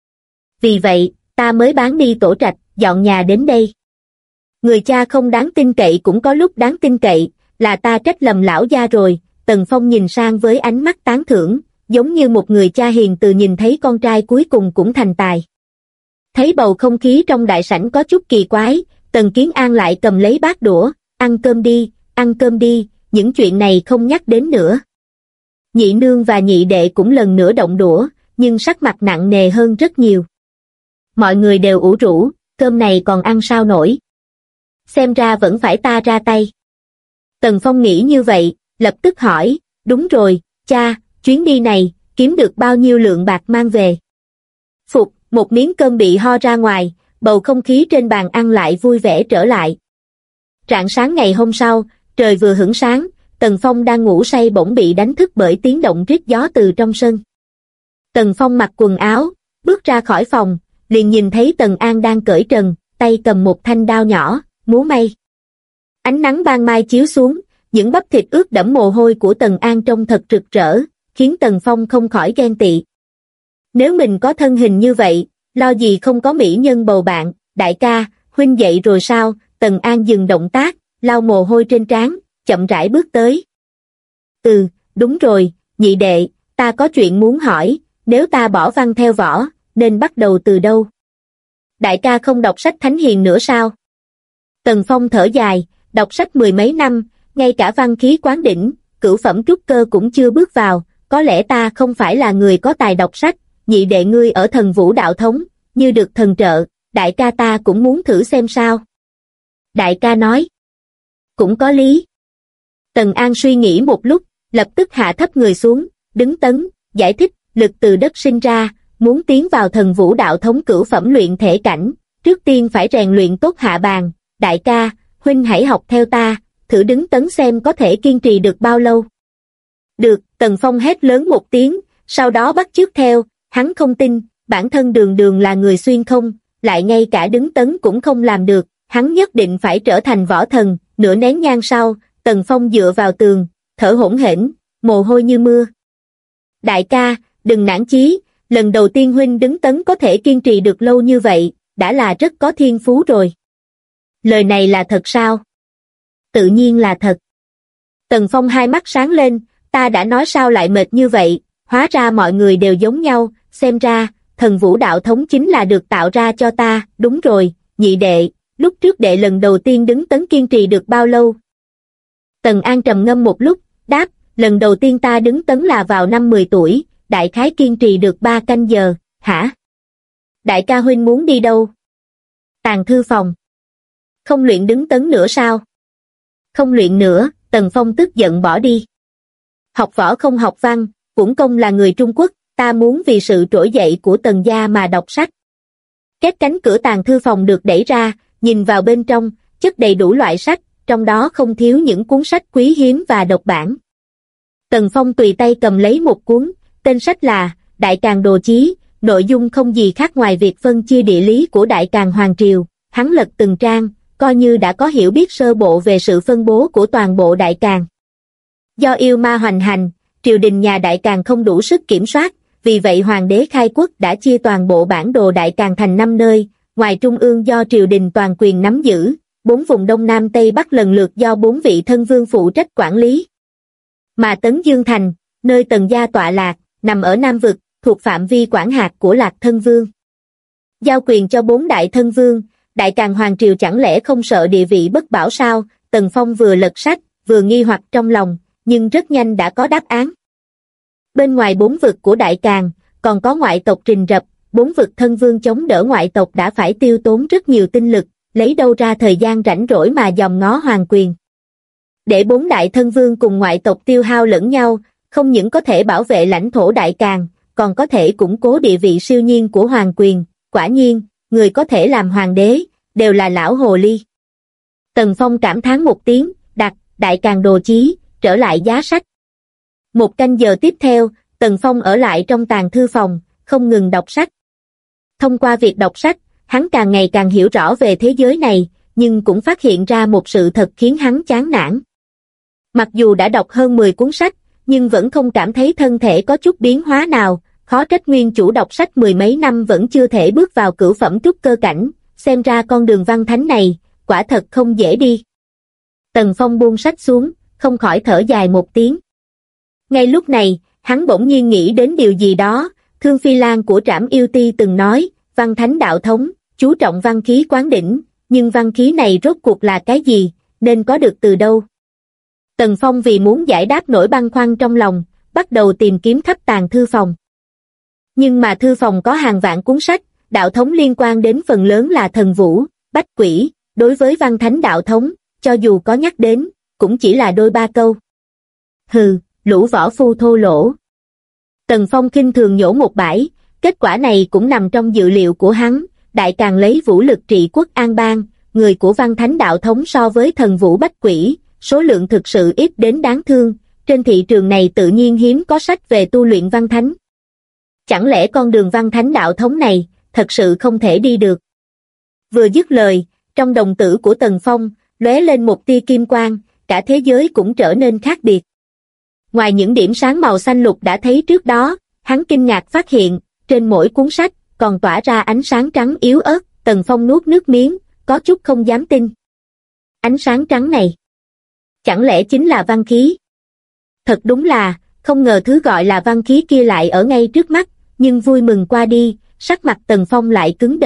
Vì vậy, ta mới bán đi tổ trạch, dọn nhà đến đây. Người cha không đáng tin cậy cũng có lúc đáng tin cậy, là ta trách lầm lão gia rồi. Tần Phong nhìn sang với ánh mắt tán thưởng, giống như một người cha hiền từ nhìn thấy con trai cuối cùng cũng thành tài. Thấy bầu không khí trong đại sảnh có chút kỳ quái, Tần Kiến An lại cầm lấy bát đũa, ăn cơm đi, những chuyện này không nhắc đến nữa. Nhị nương và nhị đệ cũng lần nữa động đũa, nhưng sắc mặt nặng nề hơn rất nhiều. Mọi người đều ủ rũ, cơm này còn ăn sao nổi. Xem ra vẫn phải ta ra tay. Tần Phong nghĩ như vậy, lập tức hỏi, đúng rồi, cha, chuyến đi này, kiếm được bao nhiêu lượng bạc mang về? Phục, một miếng cơm bị ho ra ngoài, bầu không khí trên bàn ăn lại vui vẻ trở lại. Rạng sáng ngày hôm sau, trời vừa hửng sáng, Tần Phong đang ngủ say bỗng bị đánh thức bởi tiếng động rít gió từ trong sân. Tần Phong mặc quần áo, bước ra khỏi phòng, liền nhìn thấy Tần An đang cởi trần, tay cầm một thanh đao nhỏ, múa may. Ánh nắng ban mai chiếu xuống, những bắp thịt ướt đẫm mồ hôi của Tần An trông thật rực rỡ, khiến Tần Phong không khỏi ghen tị. Nếu mình có thân hình như vậy, lo gì không có mỹ nhân bầu bạn. Đại ca, huynh dậy rồi sao? Tần An dừng động tác, lau mồ hôi trên trán, chậm rãi bước tới. Đúng rồi, nhị đệ, ta có chuyện muốn hỏi, nếu ta bỏ văn theo võ, nên bắt đầu từ đâu? Đại ca không đọc sách thánh hiền nữa sao? Tần Phong thở dài, đọc sách mười mấy năm, ngay cả văn khí quán đỉnh, cửu phẩm trúc cơ cũng chưa bước vào, có lẽ ta không phải là người có tài đọc sách, nhị đệ ngươi ở Thần Vũ đạo thống, như được thần trợ, đại ca ta cũng muốn thử xem sao. Đại ca nói, cũng có lý. Tần An suy nghĩ một lúc, lập tức hạ thấp người xuống, đứng tấn, giải thích, lực từ đất sinh ra, muốn tiến vào Thần Vũ đạo thống cửu phẩm luyện thể cảnh, trước tiên phải rèn luyện tốt hạ bàn, đại ca, huynh hãy học theo ta, thử đứng tấn xem có thể kiên trì được bao lâu. Được, Tần Phong hét lớn một tiếng, sau đó bắt chước theo, hắn không tin, bản thân đường đường là người xuyên không, lại ngay cả đứng tấn cũng không làm được, hắn nhất định phải trở thành võ thần. Nửa nén nhang sau, Tần Phong dựa vào tường, thở hổn hển, mồ hôi như mưa. Đại ca, đừng nản chí, lần đầu tiên huynh đứng tấn có thể kiên trì được lâu như vậy, đã là rất có thiên phú rồi. Lời này là thật sao? Tự nhiên là thật. Tần Phong hai mắt sáng lên, ta đã nói sao lại mệt như vậy, hóa ra mọi người đều giống nhau, xem ra, Thần Vũ đạo thống chính là được tạo ra cho ta, đúng rồi, nhị đệ, lúc trước đệ lần đầu tiên đứng tấn kiên trì được bao lâu? Tần An trầm ngâm một lúc, đáp, lần đầu tiên ta đứng tấn là vào năm 10 tuổi, đại khái kiên trì được 3 canh giờ, hả? Đại ca huynh muốn đi đâu? Tàng thư phòng. Không luyện đứng tấn nữa sao? Không luyện nữa, Tần Phong tức giận bỏ đi. Học võ không học văn, uổng công là người Trung Quốc, ta muốn vì sự trỗi dậy của Tần gia mà đọc sách. Két cánh cửa tàng thư phòng được đẩy ra, nhìn vào bên trong, chất đầy đủ loại sách, trong đó không thiếu những cuốn sách quý hiếm và độc bản. Tần Phong tùy tay cầm lấy một cuốn, tên sách là Đại Càn Đồ Chí, nội dung không gì khác ngoài việc phân chia địa lý của Đại Càn Hoàng Triều. Hắn lật từng trang, coi như đã có hiểu biết sơ bộ về sự phân bố của toàn bộ Đại Càn. Do yêu ma hoành hành, triều đình nhà Đại Càn không đủ sức kiểm soát, vì vậy Hoàng đế khai quốc đã chia toàn bộ bản đồ Đại Càn thành 5 nơi, ngoài trung ương do triều đình toàn quyền nắm giữ, 4 vùng Đông Nam Tây Bắc lần lượt do 4 vị thân vương phụ trách quản lý. Mà Tấn Dương Thành, nơi Tần gia tọa lạc, nằm ở Nam Vực, thuộc phạm vi quản hạt của Lạc Thân Vương. Giao quyền cho 4 đại thân vương, Đại Càn Hoàng Triều chẳng lẽ không sợ địa vị bất bảo sao? Tần Phong vừa lật sách, vừa nghi hoặc trong lòng, nhưng rất nhanh đã có đáp án. Bên ngoài 4 vực của Đại Càn, còn có ngoại tộc rình rập, 4 vực thân vương chống đỡ ngoại tộc đã phải tiêu tốn rất nhiều tinh lực, lấy đâu ra thời gian rảnh rỗi mà dòm ngó hoàng quyền. Để 4 đại thân vương cùng ngoại tộc tiêu hao lẫn nhau, không những có thể bảo vệ lãnh thổ Đại Càn, còn có thể củng cố địa vị siêu nhiên của hoàng quyền. Quả nhiên, người có thể làm hoàng đế, đều là lão hồ ly. Tần Phong cảm thán một tiếng, đặt Đại Càn Đồ Chí, trở lại giá sách. 1 canh giờ tiếp theo, Tần Phong ở lại trong tàng thư phòng, không ngừng đọc sách. Thông qua việc đọc sách, hắn càng ngày càng hiểu rõ về thế giới này, nhưng cũng phát hiện ra một sự thật khiến hắn chán nản. Mặc dù đã đọc hơn 10 cuốn sách, nhưng vẫn không cảm thấy thân thể có chút biến hóa nào, khó trách nguyên chủ đọc sách mười mấy năm vẫn chưa thể bước vào cửu phẩm trúc cơ cảnh, xem ra con đường văn thánh này, quả thật không dễ đi. Tần Phong buông sách xuống, không khỏi thở dài một tiếng. Ngay lúc này, hắn bỗng nhiên nghĩ đến điều gì đó, Thương Phi Lan của Trảm Yêu Ti từng nói, văn thánh đạo thống, chú trọng văn khí quán đỉnh, nhưng văn khí này rốt cuộc là cái gì, nên có được từ đâu? Tần Phong vì muốn giải đáp nỗi băn khoăn trong lòng, bắt đầu tìm kiếm khắp tàng thư phòng. Nhưng mà thư phòng có hàng vạn cuốn sách, đạo thống liên quan đến phần lớn là thần vũ, bách quỷ, đối với văn thánh đạo thống, cho dù có nhắc đến, cũng chỉ là đôi ba câu. Hừ, lũ võ phu thô lỗ. Tần Phong khinh thường nhổ một bãi, kết quả này cũng nằm trong dự liệu của hắn, Đại Càn lấy vũ lực trị quốc an bang, người của văn thánh đạo thống so với thần vũ bách quỷ, số lượng thực sự ít đến đáng thương, trên thị trường này tự nhiên hiếm có sách về tu luyện văn thánh. Chẳng lẽ con đường văn thánh đạo thống này, thật sự không thể đi được? Vừa dứt lời, trong đồng tử của Tần Phong, lóe lên một tia kim quang, cả thế giới cũng trở nên khác biệt. Ngoài những điểm sáng màu xanh lục đã thấy trước đó, hắn kinh ngạc phát hiện, trên mỗi cuốn sách, còn tỏa ra ánh sáng trắng yếu ớt. Tần Phong nuốt nước miếng, có chút không dám tin. Ánh sáng trắng này, chẳng lẽ chính là văn khí? Thật đúng là, không ngờ thứ gọi là văn khí kia lại ở ngay trước mắt, nhưng vui mừng qua đi, sắc mặt Tần Phong lại cứng đờ,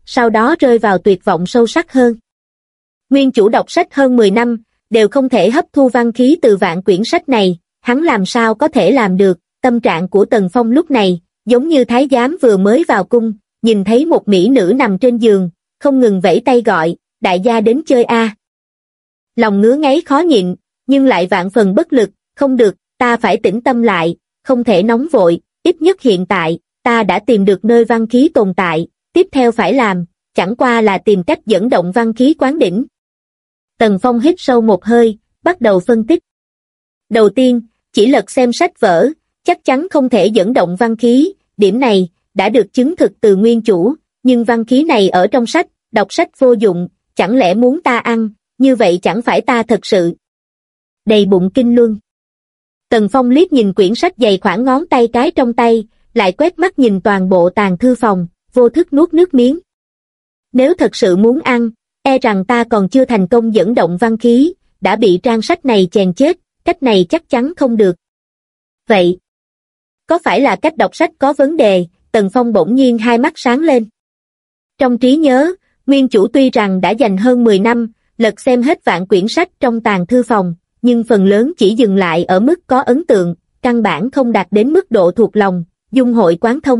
sau đó rơi vào tuyệt vọng sâu sắc hơn. Nguyên chủ đọc sách hơn 10 năm, đều không thể hấp thu văn khí từ vạn quyển sách này, hắn làm sao có thể làm được. Tâm trạng của Tần Phong lúc này, giống như thái giám vừa mới vào cung, nhìn thấy một mỹ nữ nằm trên giường, không ngừng vẫy tay gọi, đại gia đến chơi a. Lòng ngứa ngáy khó nhịn, nhưng lại vạn phần bất lực, không được, ta phải tĩnh tâm lại, không thể nóng vội, ít nhất hiện tại, ta đã tìm được nơi văn khí tồn tại, tiếp theo phải làm, chẳng qua là tìm cách dẫn động văn khí quán đỉnh. Tần Phong hít sâu một hơi, bắt đầu phân tích. Đầu tiên, chỉ lật xem sách vở, chắc chắn không thể dẫn động văn khí, điểm này đã được chứng thực từ nguyên chủ, nhưng văn khí này ở trong sách, đọc sách vô dụng, chẳng lẽ muốn ta ăn, như vậy chẳng phải ta thật sự đầy bụng kinh luân. Tần Phong liếc nhìn quyển sách dày khoảng ngón tay cái trong tay, lại quét mắt nhìn toàn bộ tàng thư phòng, vô thức nuốt nước miếng. Nếu thật sự muốn ăn, e rằng ta còn chưa thành công dẫn động văn khí, đã bị trang sách này chèn chết, cách này chắc chắn không được. Vậy, có phải là cách đọc sách có vấn đề? Tần Phong bỗng nhiên hai mắt sáng lên. Trong trí nhớ, nguyên chủ tuy rằng đã dành hơn 10 năm, lật xem hết vạn quyển sách trong tàng thư phòng, nhưng phần lớn chỉ dừng lại ở mức có ấn tượng, căn bản không đạt đến mức độ thuộc lòng, dung hội quán thông.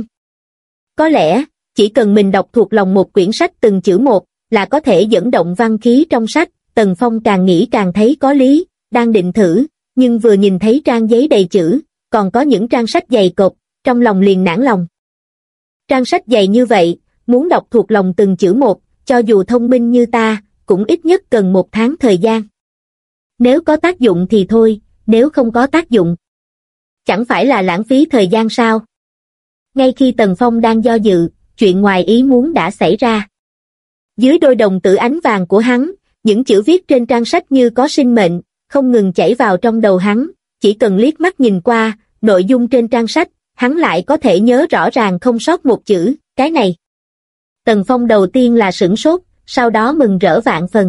Có lẽ, chỉ cần mình đọc thuộc lòng một quyển sách từng chữ một, là có thể dẫn động văn khí trong sách. Tần Phong càng nghĩ càng thấy có lý, đang định thử, nhưng vừa nhìn thấy trang giấy đầy chữ, còn có những trang sách dày cộp, trong lòng liền nản lòng. Trang sách dày như vậy, muốn đọc thuộc lòng từng chữ một, cho dù thông minh như ta, cũng ít nhất cần 1 tháng thời gian. Nếu có tác dụng thì thôi, nếu không có tác dụng, chẳng phải là lãng phí thời gian sao? Ngay khi Tần Phong đang do dự, chuyện ngoài ý muốn đã xảy ra. Dưới đôi đồng tử ánh vàng của hắn, những chữ viết trên trang sách như có sinh mệnh, không ngừng chảy vào trong đầu hắn, chỉ cần liếc mắt nhìn qua, nội dung trên trang sách, hắn lại có thể nhớ rõ ràng không sót một chữ, cái này. Tần Phong đầu tiên là sửng sốt, sau đó mừng rỡ vạn phần.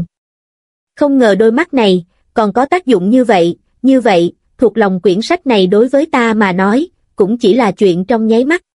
Không ngờ đôi mắt này, còn có tác dụng như vậy, thuộc lòng quyển sách này đối với ta mà nói, cũng chỉ là chuyện trong nháy mắt.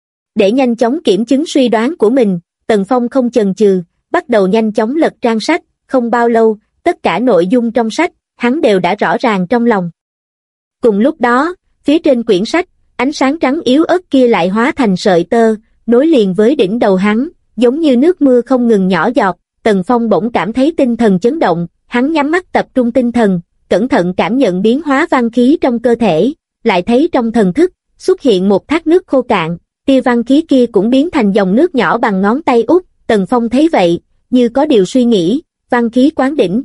Để nhanh chóng kiểm chứng suy đoán của mình, Tần Phong không chần chừ, bắt đầu nhanh chóng lật trang sách, không bao lâu, tất cả nội dung trong sách, hắn đều đã rõ ràng trong lòng. Cùng lúc đó, phía trên quyển sách, ánh sáng trắng yếu ớt kia lại hóa thành sợi tơ, nối liền với đỉnh đầu hắn, giống như nước mưa không ngừng nhỏ giọt. Tần Phong bỗng cảm thấy tinh thần chấn động, hắn nhắm mắt tập trung tinh thần, cẩn thận cảm nhận biến hóa văn khí trong cơ thể, lại thấy trong thần thức, xuất hiện một thác nước khô cạn, tia văn khí kia cũng biến thành dòng nước nhỏ bằng ngón tay út. Tần Phong thấy vậy, như có điều suy nghĩ, văn khí quán đỉnh.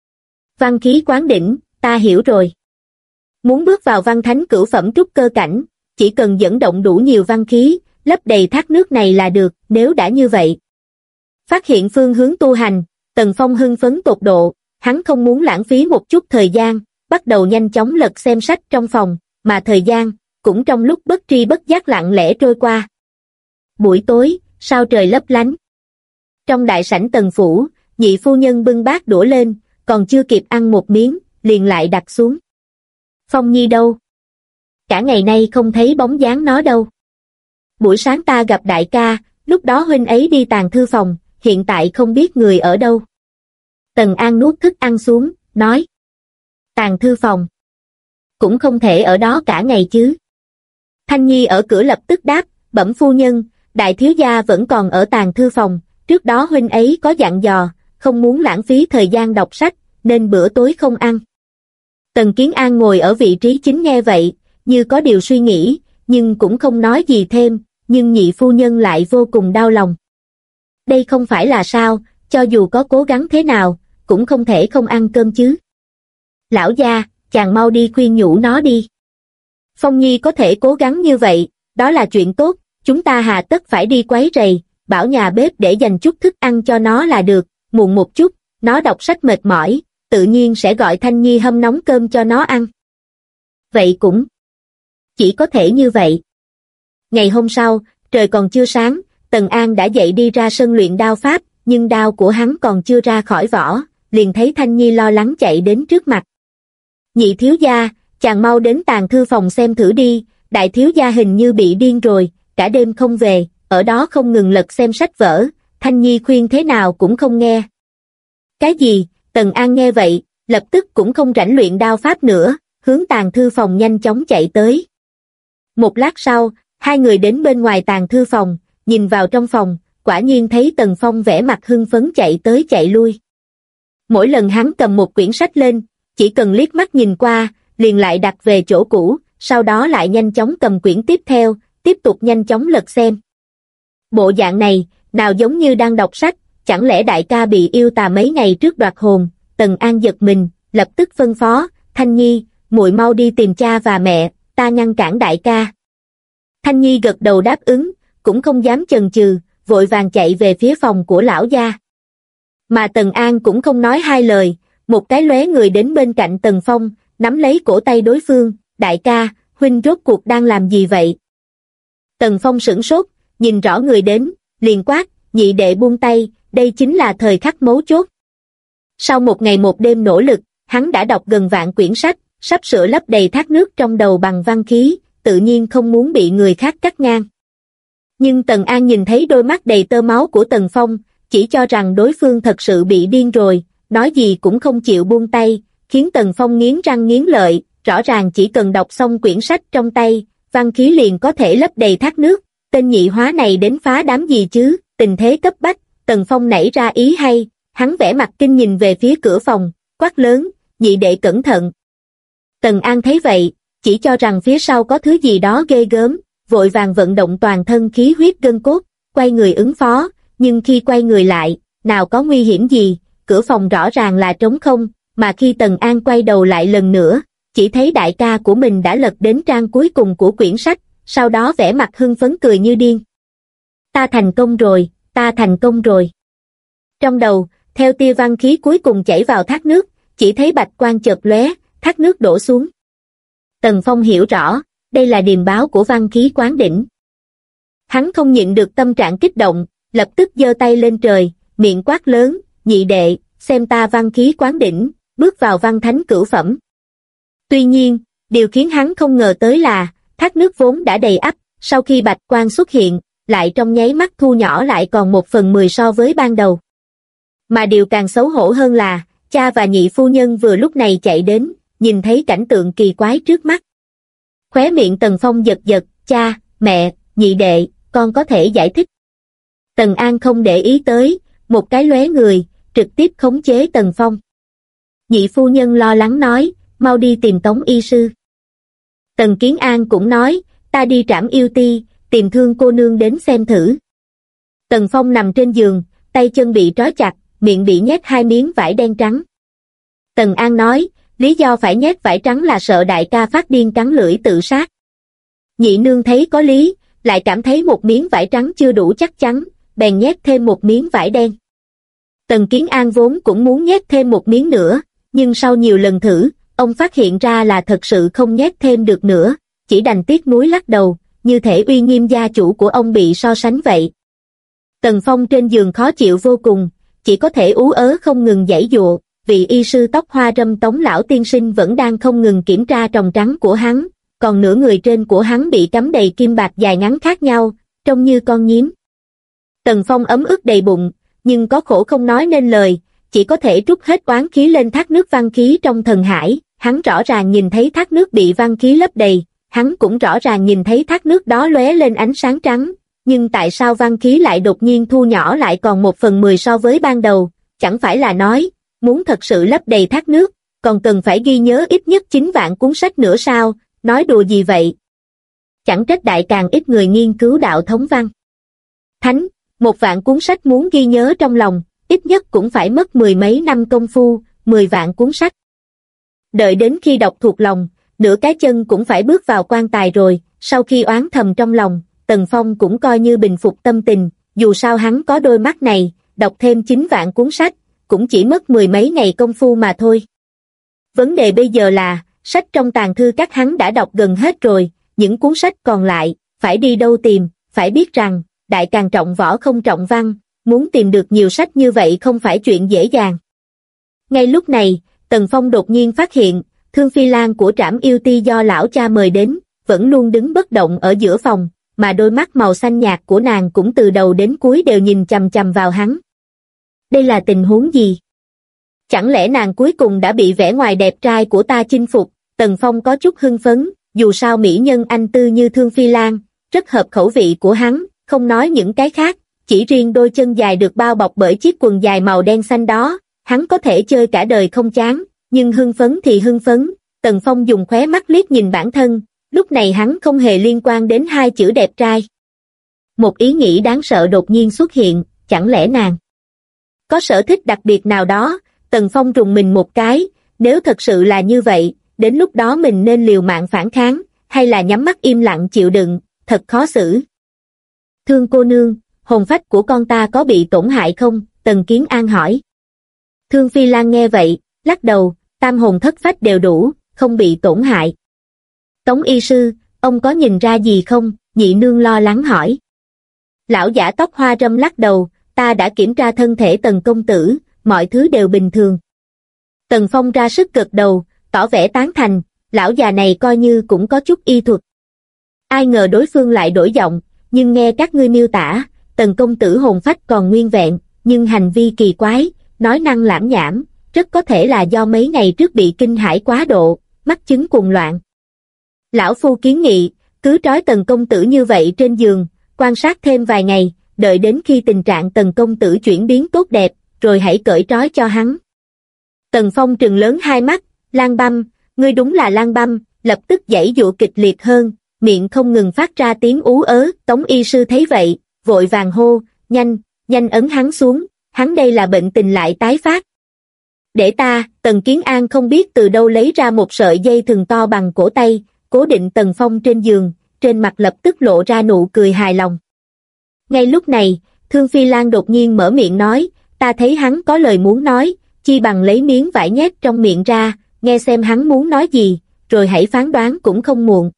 Văn khí quán đỉnh, ta hiểu rồi. Muốn bước vào văn thánh cửu phẩm trúc cơ cảnh, chỉ cần dẫn động đủ nhiều văn khí, lấp đầy thác nước này là được. Nếu đã như vậy, phát hiện phương hướng tu hành, Tần Phong hưng phấn tột độ, hắn không muốn lãng phí một chút thời gian, bắt đầu nhanh chóng lật xem sách trong phòng, mà thời gian cũng trong lúc bất tri bất giác lặng lẽ trôi qua. Buổi tối, sao trời lấp lánh. Trong đại sảnh Tần phủ, nhị phu nhân bưng bát đũa lên, còn chưa kịp ăn một miếng, liền lại đặt xuống. Phong Nhi đâu? Cả ngày nay không thấy bóng dáng nó đâu. Buổi sáng ta gặp đại ca, lúc đó huynh ấy đi tàng thư phòng, hiện tại không biết người ở đâu. Tần An nuốt thức ăn xuống, nói. Tàng thư phòng. Cũng không thể ở đó cả ngày chứ. Thanh Nhi ở cửa lập tức đáp, bẩm phu nhân, đại thiếu gia vẫn còn ở tàng thư phòng, trước đó huynh ấy có dặn dò, không muốn lãng phí thời gian đọc sách, nên bữa tối không ăn. Tần Kiến An ngồi ở vị trí chính nghe vậy, như có điều suy nghĩ, nhưng cũng không nói gì thêm, nhưng nhị phu nhân lại vô cùng đau lòng. Đây không phải là sao, cho dù có cố gắng thế nào, cũng không thể không ăn cơm chứ. Lão gia, chàng mau đi khuyên nhủ nó đi. Phong Nhi có thể cố gắng như vậy, đó là chuyện tốt, chúng ta hà tất phải đi quấy rầy, bảo nhà bếp để dành chút thức ăn cho nó là được, muộn một chút, nó đọc sách mệt mỏi, tự nhiên sẽ gọi Thanh Nhi hâm nóng cơm cho nó ăn. Vậy cũng chỉ có thể như vậy. Ngày hôm sau, trời còn chưa sáng, Tần An đã dậy đi ra sân luyện đao pháp, nhưng đao của hắn còn chưa ra khỏi vỏ, liền thấy Thanh Nhi lo lắng chạy đến trước mặt. Nhị thiếu gia, chàng mau đến tàng thư phòng xem thử đi, đại thiếu gia hình như bị điên rồi, cả đêm không về, ở đó không ngừng lật xem sách vở, Thanh Nhi khuyên thế nào cũng không nghe. Cái gì? Tần An nghe vậy, lập tức cũng không rảnh luyện đao pháp nữa, hướng tàng thư phòng nhanh chóng chạy tới. Một lát sau, hai người đến bên ngoài tàng thư phòng, nhìn vào trong phòng, quả nhiên thấy Tần Phong vẻ mặt hưng phấn chạy tới chạy lui. Mỗi lần hắn cầm một quyển sách lên, chỉ cần liếc mắt nhìn qua, liền lại đặt về chỗ cũ, sau đó lại nhanh chóng cầm quyển tiếp theo, tiếp tục nhanh chóng lật xem. Bộ dạng này, nào giống như đang đọc sách, chẳng lẽ đại ca bị yêu tà mấy ngày trước đoạt hồn? Tần An giật mình, lập tức phân phó, Thanh Nhi, muội mau đi tìm cha và mẹ, ta ngăn cản đại ca. Thanh Nhi gật đầu đáp ứng, cũng không dám chần chừ, vội vàng chạy về phía phòng của lão gia. Mà Tần An cũng không nói hai lời, một cái lóe người đến bên cạnh Tần Phong, nắm lấy cổ tay đối phương, đại ca, huynh rốt cuộc đang làm gì vậy? Tần Phong sửng sốt, nhìn rõ người đến, liền quát, nhị đệ buông tay, đây chính là thời khắc mấu chốt. Sau một ngày một đêm nỗ lực, hắn đã đọc gần vạn quyển sách, sắp sửa lấp đầy thác nước trong đầu bằng văn khí, tự nhiên không muốn bị người khác cắt ngang. Nhưng Tần An nhìn thấy đôi mắt đầy tơ máu của Tần Phong, chỉ cho rằng đối phương thật sự bị điên rồi, nói gì cũng không chịu buông tay, khiến Tần Phong nghiến răng nghiến lợi, rõ ràng chỉ cần đọc xong quyển sách trong tay, văn khí liền có thể lấp đầy thác nước, tên nhị hóa này đến phá đám gì chứ? Tình thế cấp bách, Tần Phong nảy ra ý hay, hắn vẻ mặt kinh nhìn về phía cửa phòng, quát lớn, nhị đệ cẩn thận. Tần An thấy vậy, chỉ cho rằng phía sau có thứ gì đó ghê gớm, vội vàng vận động toàn thân khí huyết gân cốt, quay người ứng phó, nhưng khi quay người lại, nào có nguy hiểm gì, cửa phòng rõ ràng là trống không, mà khi Tần An quay đầu lại lần nữa, chỉ thấy đại ca của mình đã lật đến trang cuối cùng của quyển sách, sau đó vẻ mặt hưng phấn cười như điên. Ta thành công rồi, ta thành công rồi. Trong đầu, theo tia văn khí cuối cùng chảy vào thác nước, chỉ thấy bạch quang chợt lóe, thác nước đổ xuống. Tần Phong hiểu rõ, đây là điềm báo của văn khí quán đỉnh. Hắn không nhịn được tâm trạng kích động, lập tức giơ tay lên trời, miệng quát lớn, nhị đệ, xem ta văn khí quán đỉnh, bước vào văn thánh cửu phẩm. Tuy nhiên, điều khiến hắn không ngờ tới là, thác nước vốn đã đầy ắp, sau khi bạch quang xuất hiện, lại trong nháy mắt thu nhỏ lại còn 1/10 so với ban đầu. Mà điều càng xấu hổ hơn là, cha và nhị phu nhân vừa lúc này chạy đến, nhìn thấy cảnh tượng kỳ quái trước mắt. Khóe miệng Tần Phong giật giật, cha, mẹ, nhị đệ, con có thể giải thích. Tần An không để ý tới, một cái lóe người, trực tiếp khống chế Tần Phong. Nhị phu nhân lo lắng nói, mau đi tìm Tống y sư. Tần Kiến An cũng nói, ta đi Trảm Yêu Ti, tìm Thương cô nương đến xem thử. Tần Phong nằm trên giường, tay chân bị trói chặt, miệng bị nhét 2 miếng vải đen trắng. Tần An nói, lý do phải nhét vải trắng là sợ đại ca phát điên cắn lưỡi tự sát. Nhị nương thấy có lý, lại cảm thấy một miếng vải trắng chưa đủ chắc chắn, bèn nhét thêm một miếng vải đen. Tần Kiến An vốn cũng muốn nhét thêm một miếng nữa, nhưng sau nhiều lần thử, ông phát hiện ra là thật sự không nhét thêm được nữa, chỉ đành tiếc nuối lắc đầu, như thể uy nghiêm gia chủ của ông bị so sánh vậy. Tần Phong trên giường khó chịu vô cùng, chỉ có thể ú ớ không ngừng giãy giụa, vị y sư tóc hoa râm Tống lão tiên sinh vẫn đang không ngừng kiểm tra tròng trắng của hắn, còn nửa người trên của hắn bị cắm đầy kim bạc dài ngắn khác nhau, trông như con nhím. Tần Phong ấm ức đầy bụng, nhưng có khổ không nói nên lời, chỉ có thể trút hết oán khí lên thác nước văn khí trong thần hải. Hắn rõ ràng nhìn thấy thác nước bị văn khí lấp đầy, hắn cũng rõ ràng nhìn thấy thác nước đó lóe lên ánh sáng trắng, nhưng tại sao văn khí lại đột nhiên thu nhỏ lại còn 1/10 so với ban đầu? Chẳng phải là nói, muốn thật sự lấp đầy thác nước, còn cần phải ghi nhớ ít nhất 9 vạn cuốn sách nữa sao? Nói đùa gì vậy? Chẳng trách đại càng ít người nghiên cứu đạo thống văn thánh, 1 vạn cuốn sách muốn ghi nhớ trong lòng, ít nhất cũng phải mất 10 mấy năm công phu, 10 vạn cuốn sách. Đợi đến khi đọc thuộc lòng, nửa cái chân cũng phải bước vào quan tài rồi. Sau khi oán thầm trong lòng, Tần Phong cũng coi như bình phục tâm tình, dù sao hắn có đôi mắt này, đọc thêm 9 vạn cuốn sách, cũng chỉ mất 10 mấy ngày công phu mà thôi. Vấn đề bây giờ là, sách trong tàng thư các hắn đã đọc gần hết rồi, những cuốn sách còn lại, phải đi đâu tìm? Phải biết rằng, đại càng trọng võ không trọng văn, muốn tìm được nhiều sách như vậy không phải chuyện dễ dàng. Ngay lúc này, Tần Phong đột nhiên phát hiện, Thương Phi Lan của Trảm Yêu Ti do lão cha mời đến, vẫn luôn đứng bất động ở giữa phòng, mà đôi mắt màu xanh nhạt của nàng cũng từ đầu đến cuối đều nhìn chằm chằm vào hắn. Đây là tình huống gì? Chẳng lẽ nàng cuối cùng đã bị vẻ ngoài đẹp trai của ta chinh phục? Tần Phong có chút hưng phấn, dù sao mỹ nhân anh tư như Thương Phi Lan, rất hợp khẩu vị của hắn, không nói những cái khác, chỉ riêng đôi chân dài được bao bọc bởi chiếc quần dài màu đen xanh đó, hắn có thể chơi cả đời không chán, nhưng hưng phấn thì hưng phấn. Tần Phong dùng khóe mắt liếc nhìn bản thân, lúc này hắn không hề liên quan đến hai chữ đẹp trai. Một ý nghĩ đáng sợ đột nhiên xuất hiện, chẳng lẽ nàng có sở thích đặc biệt nào đó? Tần Phong rùng mình một cái, nếu thật sự là như vậy, đến lúc đó mình nên liều mạng phản kháng, hay là nhắm mắt im lặng chịu đựng, thật khó xử. Thương cô nương, hồn phách của con ta có bị tổn hại không? Tần Kiến An hỏi. Thương Phi Lan nghe vậy, lắc đầu, tam hồn thất phách đều đủ, không bị tổn hại. Tống y sư, ông có nhìn ra gì không? Nhị nương lo lắng hỏi. Lão giả tóc hoa râm lắc đầu, ta đã kiểm tra thân thể Tần công tử, mọi thứ đều bình thường. Tần Phong ra sức gật đầu, tỏ vẻ tán thành, lão già này coi như cũng có chút y thuật. Ai ngờ đối phương lại đổi giọng, nhưng nghe các ngươi miêu tả, Tần công tử hồn phách còn nguyên vẹn, nhưng hành vi kỳ quái, nói năng lảm nhảm, rất có thể là do mấy ngày trước bị kinh hãi quá độ, mắc chứng cuồng loạn. Lão phu kiến nghị, cứ trói Tần công tử như vậy trên giường, quan sát thêm vài ngày, đợi đến khi tình trạng Tần công tử chuyển biến tốt đẹp, rồi hãy cởi trói cho hắn. Tần Phong trừng lớn hai mắt, Lan Băm, ngươi đúng là Lan Băm, lập tức giãy giụa kịch liệt hơn, miệng không ngừng phát ra tiếng ú ớ. Tống y sư thấy vậy, vội vàng hô, nhanh, nhanh ấn hắn xuống, hắn đây là bệnh tình lại tái phát. Để ta. Tần Kiến An không biết từ đâu lấy ra một sợi dây thừng to bằng cổ tay, cố định Tần Phong trên giường, trên mặt lập tức lộ ra nụ cười hài lòng. Ngay lúc này, Thương Phi Lan đột nhiên mở miệng nói, ta thấy hắn có lời muốn nói, chi bằng lấy miếng vải nhét trong miệng ra, nghe xem hắn muốn nói gì, rồi hãy phán đoán cũng không muộn.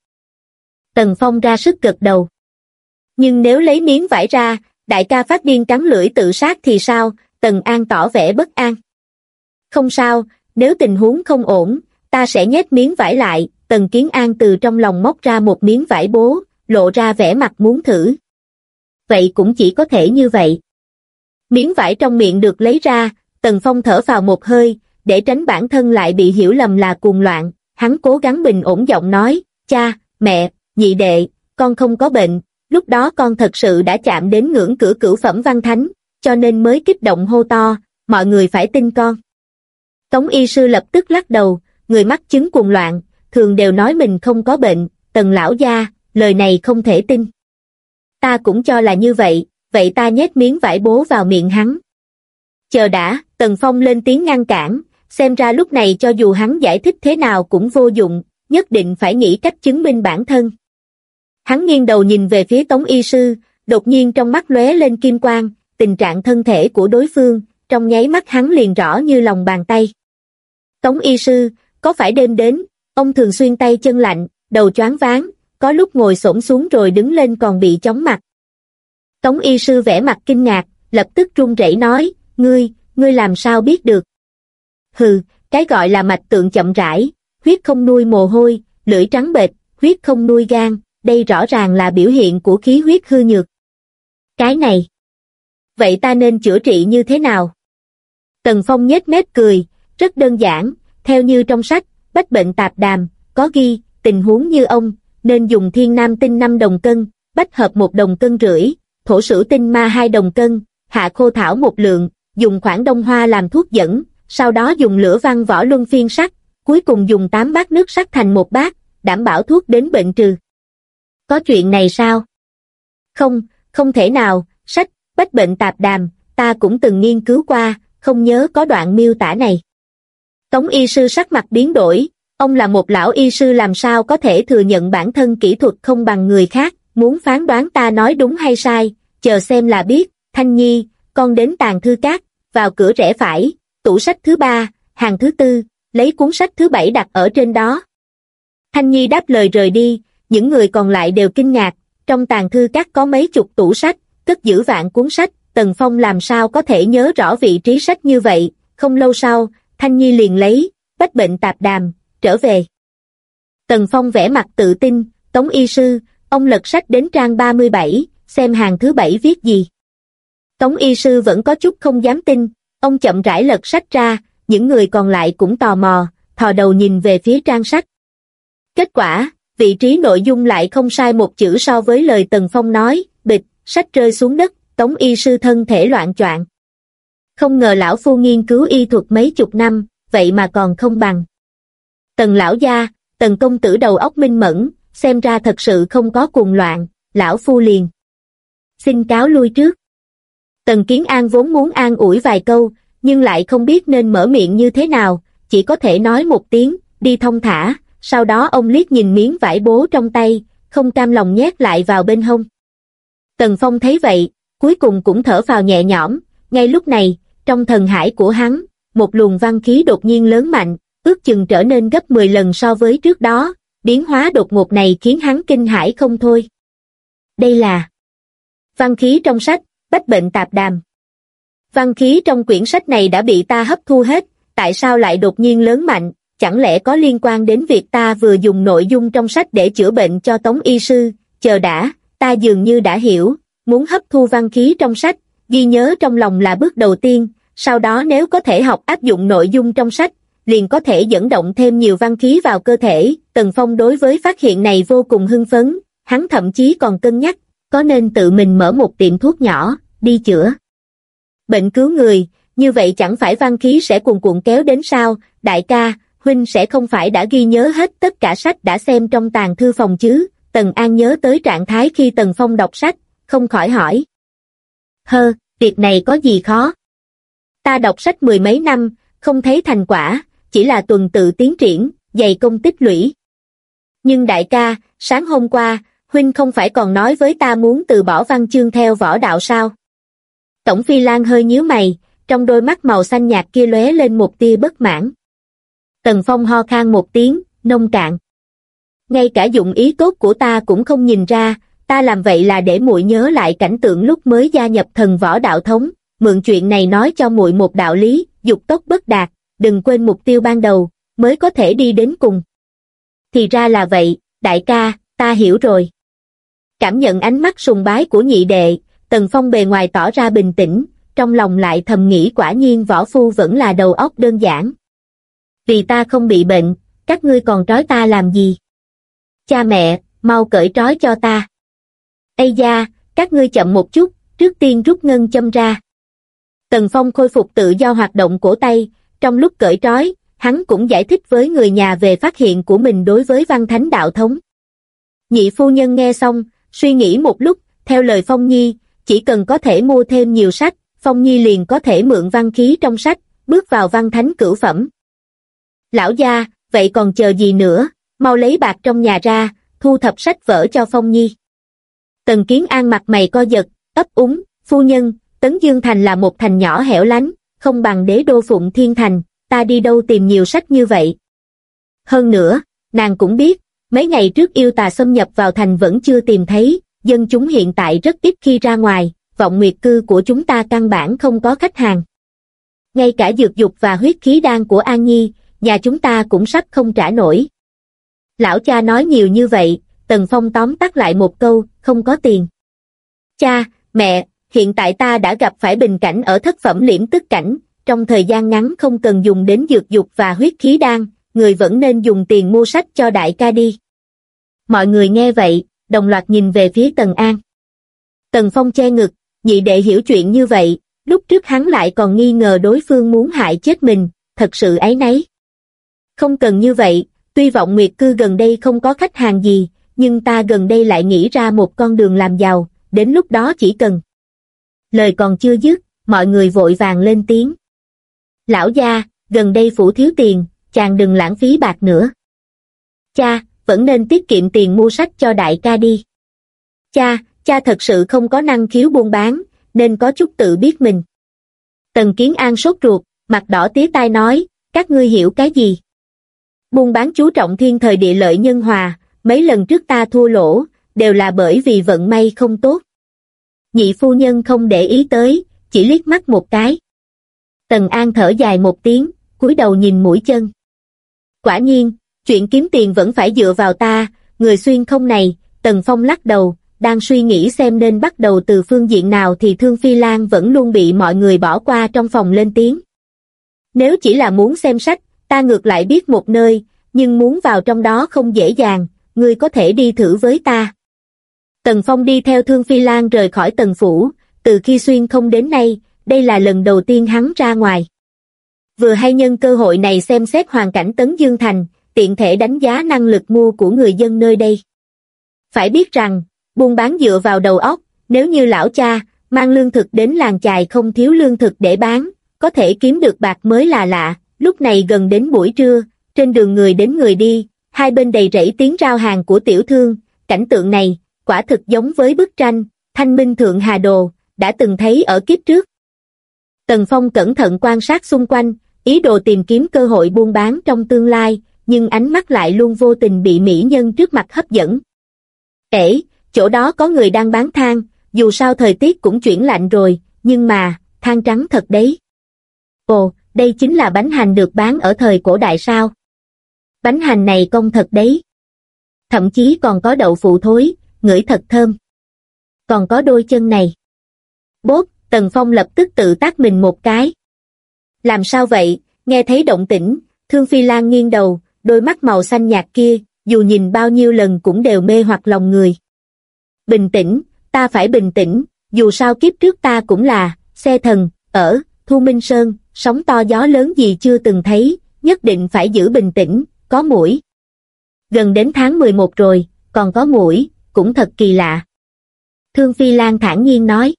Tần Phong ra sức gật đầu. Nhưng nếu lấy miếng vải ra, đại ca phát điên cắn lưỡi tự sát thì sao? Tần An tỏ vẻ bất an. Không sao, nếu tình huống không ổn, ta sẽ nhét miếng vải lại. Tần Kiến An từ trong lòng móc ra một miếng vải bố, lộ ra vẻ mặt muốn thử. Vậy cũng chỉ có thể như vậy. Miếng vải trong miệng được lấy ra, Tần Phong thở vào một hơi, để tránh bản thân lại bị hiểu lầm là cuồng loạn, hắn cố gắng bình ổn giọng nói, cha, mẹ, nhị đệ, con không có bệnh, lúc đó con thật sự đã chạm đến ngưỡng cửa cửu phẩm văn thánh, cho nên mới kích động hô to, mọi người phải tin con. Tống y sư lập tức lắc đầu, người mắc chứng cuồng loạn, thường đều nói mình không có bệnh. Tần lão gia, lời này không thể tin. Ta cũng cho là như vậy, vậy ta nhét miếng vải bố vào miệng hắn. Chờ đã. Tần Phong lên tiếng ngăn cản, xem ra lúc này cho dù hắn giải thích thế nào cũng vô dụng, nhất định phải nghĩ cách chứng minh bản thân. Hắn nghiêng đầu nhìn về phía Tống y sư, đột nhiên trong mắt lóe lên kim quang, tình trạng thân thể của đối phương, trong nháy mắt hắn liền rõ như lòng bàn tay. Tống y sư, có phải đêm đến, ông thường xuyên tay chân lạnh, đầu choáng váng, có lúc ngồi xổm xuống rồi đứng lên còn bị chóng mặt. Tống y sư vẻ mặt kinh ngạc, lập tức run rẩy nói, ngươi làm sao biết được? Hừ, cái gọi là mạch tượng chậm rãi, huyết không nuôi mồ hôi, lưỡi trắng bệch, huyết không nuôi gan, đây rõ ràng là biểu hiện của khí huyết hư nhược. Cái này, vậy ta nên chữa trị như thế nào? Tần Phong nhếch mép cười, rất đơn giản, theo như trong sách, Bách bệnh tạp đàm, có ghi, tình huống như ông, nên dùng thiên nam tinh 5 đồng cân, bách hợp 1 đồng cân rưỡi, thổ sửu tinh ma 2 đồng cân, hạ khô thảo 1 lượng, dùng khoản đông hoa làm thuốc dẫn, sau đó dùng lửa văn võ luân phiên sắc, cuối cùng dùng 8 bát nước sắc thành 1 bát, đảm bảo thuốc đến bệnh trừ. Có chuyện này sao? Không thể nào, sách, Bách bệnh tạp đàm, ta cũng từng nghiên cứu qua, không nhớ có đoạn miêu tả này. Tống y sư sắc mặt biến đổi, ông là một lão y sư làm sao có thể thừa nhận bản thân kỹ thuật không bằng người khác, muốn phán đoán ta nói đúng hay sai, chờ xem là biết. Thanh Nhi, con đến tàng thư các, vào cửa rẽ phải, tủ sách thứ 3, hàng thứ 4, lấy cuốn sách thứ 7 đặt ở trên đó. Thanh Nhi đáp lời rời đi, những người còn lại đều kinh ngạc, trong tàng thư các có mấy chục tủ sách, cất giữ vạn cuốn sách, Tần Phong làm sao có thể nhớ rõ vị trí sách như vậy. Không lâu sau, Thanh Nhi liền lấy Bách bệnh tạp đàm trở về. Tần Phong vẻ mặt tự tin, Tống y sư, Ông lật sách đến trang 37, xem hàng thứ 7 viết gì. Tống y sư vẫn có chút không dám tin, ông chậm rãi lật sách ra, những người còn lại cũng tò mò, thò đầu nhìn về phía trang sách. Kết quả, vị trí nội dung lại không sai một chữ so với lời Tần Phong nói, bịch, sách rơi xuống đất, Tống y sư thân thể loạng choạng. Không ngờ lão phu nghiên cứu y thuật mấy chục năm, vậy mà còn không bằng. Tần lão gia, Tần công tử đầu óc minh mẫn, xem ra thật sự không có cuồng loạn, lão phu liền xin cáo lui trước. Tần Kiến An vốn muốn an ủi vài câu, nhưng lại không biết nên mở miệng như thế nào, chỉ có thể nói một tiếng, đi thong thả, sau đó ông liếc nhìn miếng vải bố trong tay, không cam lòng nhét lại vào bên hông. Tần Phong thấy vậy, cuối cùng cũng thở phào nhẹ nhõm, ngay lúc này, trong thần hải của hắn, một luồng văn khí đột nhiên lớn mạnh, ước chừng trở nên gấp 10 lần so với trước đó, biến hóa đột ngột này khiến hắn kinh hãi không thôi. Đây là văn khí trong sách, Bách bệnh tạp đàm. Văn khí trong quyển sách này đã bị ta hấp thu hết, tại sao lại đột nhiên lớn mạnh, chẳng lẽ có liên quan đến việc ta vừa dùng nội dung trong sách để chữa bệnh cho Tống y sư, chờ đã, ta dường như đã hiểu, muốn hấp thu văn khí trong sách, ghi nhớ trong lòng là bước đầu tiên, sau đó nếu có thể học áp dụng nội dung trong sách, liền có thể dẫn động thêm nhiều văn khí vào cơ thể. Tần Phong đối với phát hiện này vô cùng hưng phấn, hắn thậm chí còn cân nhắc, có nên tự mình mở một tiệm thuốc nhỏ, đi chữa bệnh cứu người, như vậy chẳng phải văn khí sẽ cuồn cuộn kéo đến sao? Đại ca, huynh sẽ không phải đã ghi nhớ hết tất cả sách đã xem trong tàng thư phòng chứ? Tần An nhớ tới trạng thái khi Tần Phong đọc sách, không khỏi hỏi. Việc này có gì khó? Ta đọc sách mười mấy năm, không thấy thành quả, chỉ là tuần tự tiến triển, dày công tích lũy. Nhưng đại ca, sáng hôm qua, huynh không phải còn nói với ta muốn từ bỏ văn chương theo võ đạo sao? Tổng Phi Lan hơi nhíu mày, trong đôi mắt màu xanh nhạt kia lóe lên một tia bất mãn. Tần Phong ho khan một tiếng, nông cạn. Ngay cả dụng ý tốt của ta cũng không nhìn ra, ta làm vậy là để muội nhớ lại cảnh tượng lúc mới gia nhập thần võ đạo thống, mượn chuyện này nói cho muội một đạo lý, dục tốc bất đạt, đừng quên mục tiêu ban đầu, mới có thể đi đến cùng. Thì ra là vậy, đại ca, ta hiểu rồi. Cảm nhận ánh mắt sùng bái của nhị đệ, Tần Phong bề ngoài tỏ ra bình tĩnh, trong lòng lại thầm nghĩ quả nhiên võ phu vẫn là đầu óc đơn giản. Vì ta không bị bệnh, các ngươi còn trói ta làm gì? Cha mẹ, mau cởi trói cho ta. Ây da, các ngươi chậm một chút, trước tiên rút ngân châm ra. Tần Phong khôi phục tự do hoạt động cổ tay, trong lúc cởi trói, hắn cũng giải thích với người nhà về phát hiện của mình đối với Văn Thánh đạo thống. Nhị phu nhân nghe xong, suy nghĩ một lúc, theo lời Phong Nhi, chỉ cần có thể mua thêm nhiều sách, Phong Nhi liền có thể mượn văn khí trong sách, bước vào Văn Thánh cửu phẩm. Lão gia, vậy còn chờ gì nữa, mau lấy bạc trong nhà ra, thu thập sách vở cho Phong Nhi. Tần Kiến An mặt mày co giật, ấp úng, phu nhân, Tấn Dương Thành là một thành nhỏ hẻo lánh, không bằng đế đô Phụng Thiên Thành, ta đi đâu tìm nhiều sách như vậy. Hơn nữa, nàng cũng biết, mấy ngày trước yêu tà xâm nhập vào thành vẫn chưa tìm thấy, dân chúng hiện tại rất ít khi ra ngoài, vọng nguyệt cư của chúng ta căn bản không có khách hàng. Ngay cả dược dục và huyết khí đan của An Nhi, nhà chúng ta cũng sắp không trả nổi. Lão cha nói nhiều như vậy, Tần Phong tóm tắt lại một câu, không có tiền. Cha, mẹ, hiện tại ta đã gặp phải bình cảnh ở thất phẩm liễm tức cảnh, trong thời gian ngắn không cần dùng đến dược dục và huyết khí đan, người vẫn nên dùng tiền mua sách cho đại ca đi. Mọi người nghe vậy, đồng loạt nhìn về phía Tần An. Tần Phong che ngực, nhị đệ hiểu chuyện như vậy, lúc trước hắn lại còn nghi ngờ đối phương muốn hại chết mình, thật sự áy náy. Không cần như vậy, tuy vọng nguyệt cư gần đây không có khách hàng gì, nhưng ta gần đây lại nghĩ ra một con đường làm giàu, đến lúc đó chỉ cần. Lời còn chưa dứt, mọi người vội vàng lên tiếng. Lão gia, gần đây phủ thiếu tiền, chàng đừng lãng phí bạc nữa. Cha, vẫn nên tiết kiệm tiền mua sách cho đại ca đi. Cha thật sự không có năng khiếu buôn bán, nên có chút tự biết mình. Tần Kiến An sốt ruột, mặt đỏ tía tai nói, các ngươi hiểu cái gì? Buôn bán chú trọng thiên thời địa lợi nhân hòa, mấy lần trước ta thua lỗ, đều là bởi vì vận may không tốt. Nhị phu nhân không để ý tới, chỉ liếc mắt một cái. Tần An thở dài một tiếng, cúi đầu nhìn mũi chân. Quả nhiên, chuyện kiếm tiền vẫn phải dựa vào ta, người xuyên không này, Tần Phong lắc đầu, đang suy nghĩ xem nên bắt đầu từ phương diện nào thì Thương Phi Lan vẫn luôn bị mọi người bỏ qua trong phòng lên tiếng. Nếu chỉ là muốn xem sách, ta ngược lại biết một nơi, nhưng muốn vào trong đó không dễ dàng, ngươi có thể đi thử với ta. Tần Phong đi theo Thương Phi Lan rời khỏi Tần Phủ, từ khi xuyên không đến nay, đây là lần đầu tiên hắn ra ngoài. Vừa hay nhân cơ hội này xem xét hoàn cảnh Tấn Dương Thành, tiện thể đánh giá năng lực mua của người dân nơi đây. Phải biết rằng, buôn bán dựa vào đầu óc, nếu như lão cha, mang lương thực đến làng chài không thiếu lương thực để bán, có thể kiếm được bạc mới là lạ. Lúc này gần đến buổi trưa, trên đường người đến người đi, hai bên đầy rẫy tiếng rao hàng của tiểu thương, cảnh tượng này, quả thực giống với bức tranh, Thanh Minh Thượng Hà Đồ, đã từng thấy ở kiếp trước. Tần Phong cẩn thận quan sát xung quanh, ý đồ tìm kiếm cơ hội buôn bán trong tương lai, nhưng ánh mắt lại luôn vô tình bị mỹ nhân trước mặt hấp dẫn. Chỗ đó có người đang bán than, dù sao thời tiết cũng chuyển lạnh rồi, nhưng mà, than trắng thật đấy. Ồ, đây chính là bánh hành được bán ở thời cổ đại sao? Bánh hành này công thật đấy. Thậm chí còn có đậu phụ thối, ngửi thật thơm. Còn có đôi chân này. Bốp, Tần Phong lập tức tự tát mình một cái. Làm sao vậy? Nghe thấy động tĩnh, Thương Phi Lan nghiêng đầu, đôi mắt màu xanh nhạt kia, dù nhìn bao nhiêu lần cũng đều mê hoặc lòng người. Bình tĩnh, ta phải bình tĩnh, dù sao kiếp trước ta cũng là xe thần, ở Thu Minh Sơn, sóng to gió lớn gì chưa từng thấy, nhất định phải giữ bình tĩnh, có muỗi. Gần đến tháng 11 rồi, còn có muỗi, cũng thật kỳ lạ. Thương Phi Lan thản nhiên nói.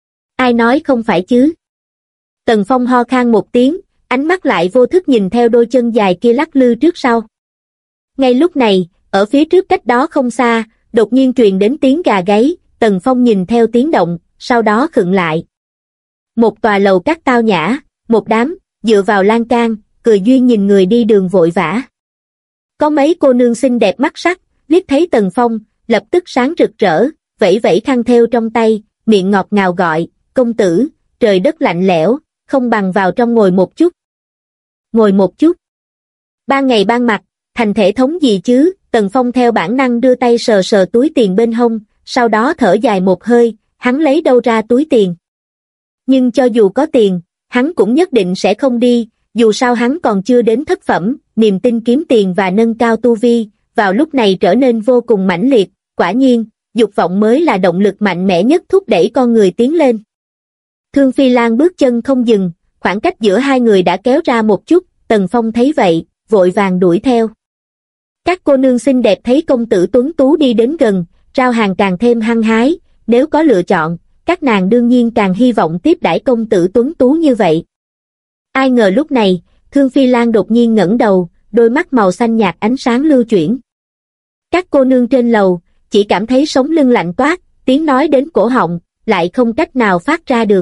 Ai nói không phải chứ? Tần Phong ho khan một tiếng, ánh mắt lại vô thức nhìn theo đôi chân dài kia lắc lư trước sau. Ngay lúc này, ở phía trước cách đó không xa, đột nhiên truyền đến tiếng gà gáy, Tần Phong nhìn theo tiếng động, sau đó khựng lại. Một tòa lầu các tao nhã, một đám, dựa vào lan can, cười duyên nhìn người đi đường vội vã. Có mấy cô nương xinh đẹp mắt sắc, liếc thấy Tần Phong, lập tức sáng rực rỡ, vẫy vẫy khăn thêu trong tay, miệng ngọt ngào gọi, công tử, trời đất lạnh lẽo, không bằng vào trong ngồi một chút. Ngồi một chút. Ban ngày ban mặt, thành thể thống gì chứ? Tần Phong theo bản năng đưa tay sờ sờ túi tiền bên hông, sau đó thở dài một hơi, hắn lấy đâu ra túi tiền. Nhưng cho dù có tiền, hắn cũng nhất định sẽ không đi, dù sao hắn còn chưa đến thất phẩm, niềm tin kiếm tiền và nâng cao tu vi, vào lúc này trở nên vô cùng mãnh liệt, quả nhiên, dục vọng mới là động lực mạnh mẽ nhất thúc đẩy con người tiến lên. Thương Phi Lan bước chân không dừng, khoảng cách giữa hai người đã kéo ra một chút, Tần Phong thấy vậy, vội vàng đuổi theo. Các cô nương xinh đẹp thấy công tử tuấn tú đi đến gần, rao hàng càng thêm hăng hái, nếu có lựa chọn, các nàng đương nhiên càng hy vọng tiếp đãi công tử tuấn tú như vậy. Ai ngờ lúc này, Thương Phi Lan đột nhiên ngẩng đầu, đôi mắt màu xanh nhạt ánh sáng lưu chuyển. Các cô nương trên lầu, chỉ cảm thấy sống lưng lạnh toát, tiếng nói đến cổ họng, lại không cách nào phát ra được.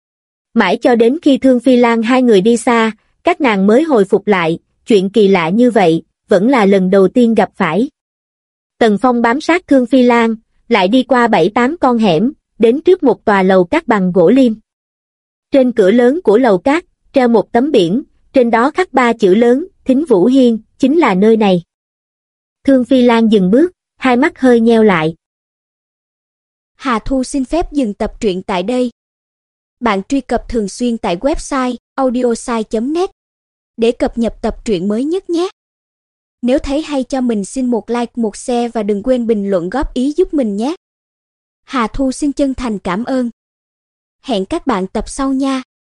Mãi cho đến khi Thương Phi Lan hai người đi xa, các nàng mới hồi phục lại, chuyện kỳ lạ như vậy, vẫn là lần đầu tiên gặp phải. Tần Phong bám sát Thương Phi Lan, lại đi qua 7-8 con hẻm, đến trước một tòa lầu các bằng gỗ liêm. Trên cửa lớn của lầu các, treo một tấm biển, trên đó khắc 3 chữ lớn, Thính Vũ Hiên, chính là nơi này. Thương Phi Lan dừng bước, hai mắt hơi nheo lại. Hà Thu xin phép dừng tập truyện tại đây. Bạn truy cập thường xuyên tại website audiosai.net để cập nhật tập truyện mới nhất nhé. Nếu thấy hay cho mình xin một like, một share và đừng quên bình luận góp ý giúp mình nhé. Hà Thu xin chân thành cảm ơn. Hẹn các bạn tập sau nha.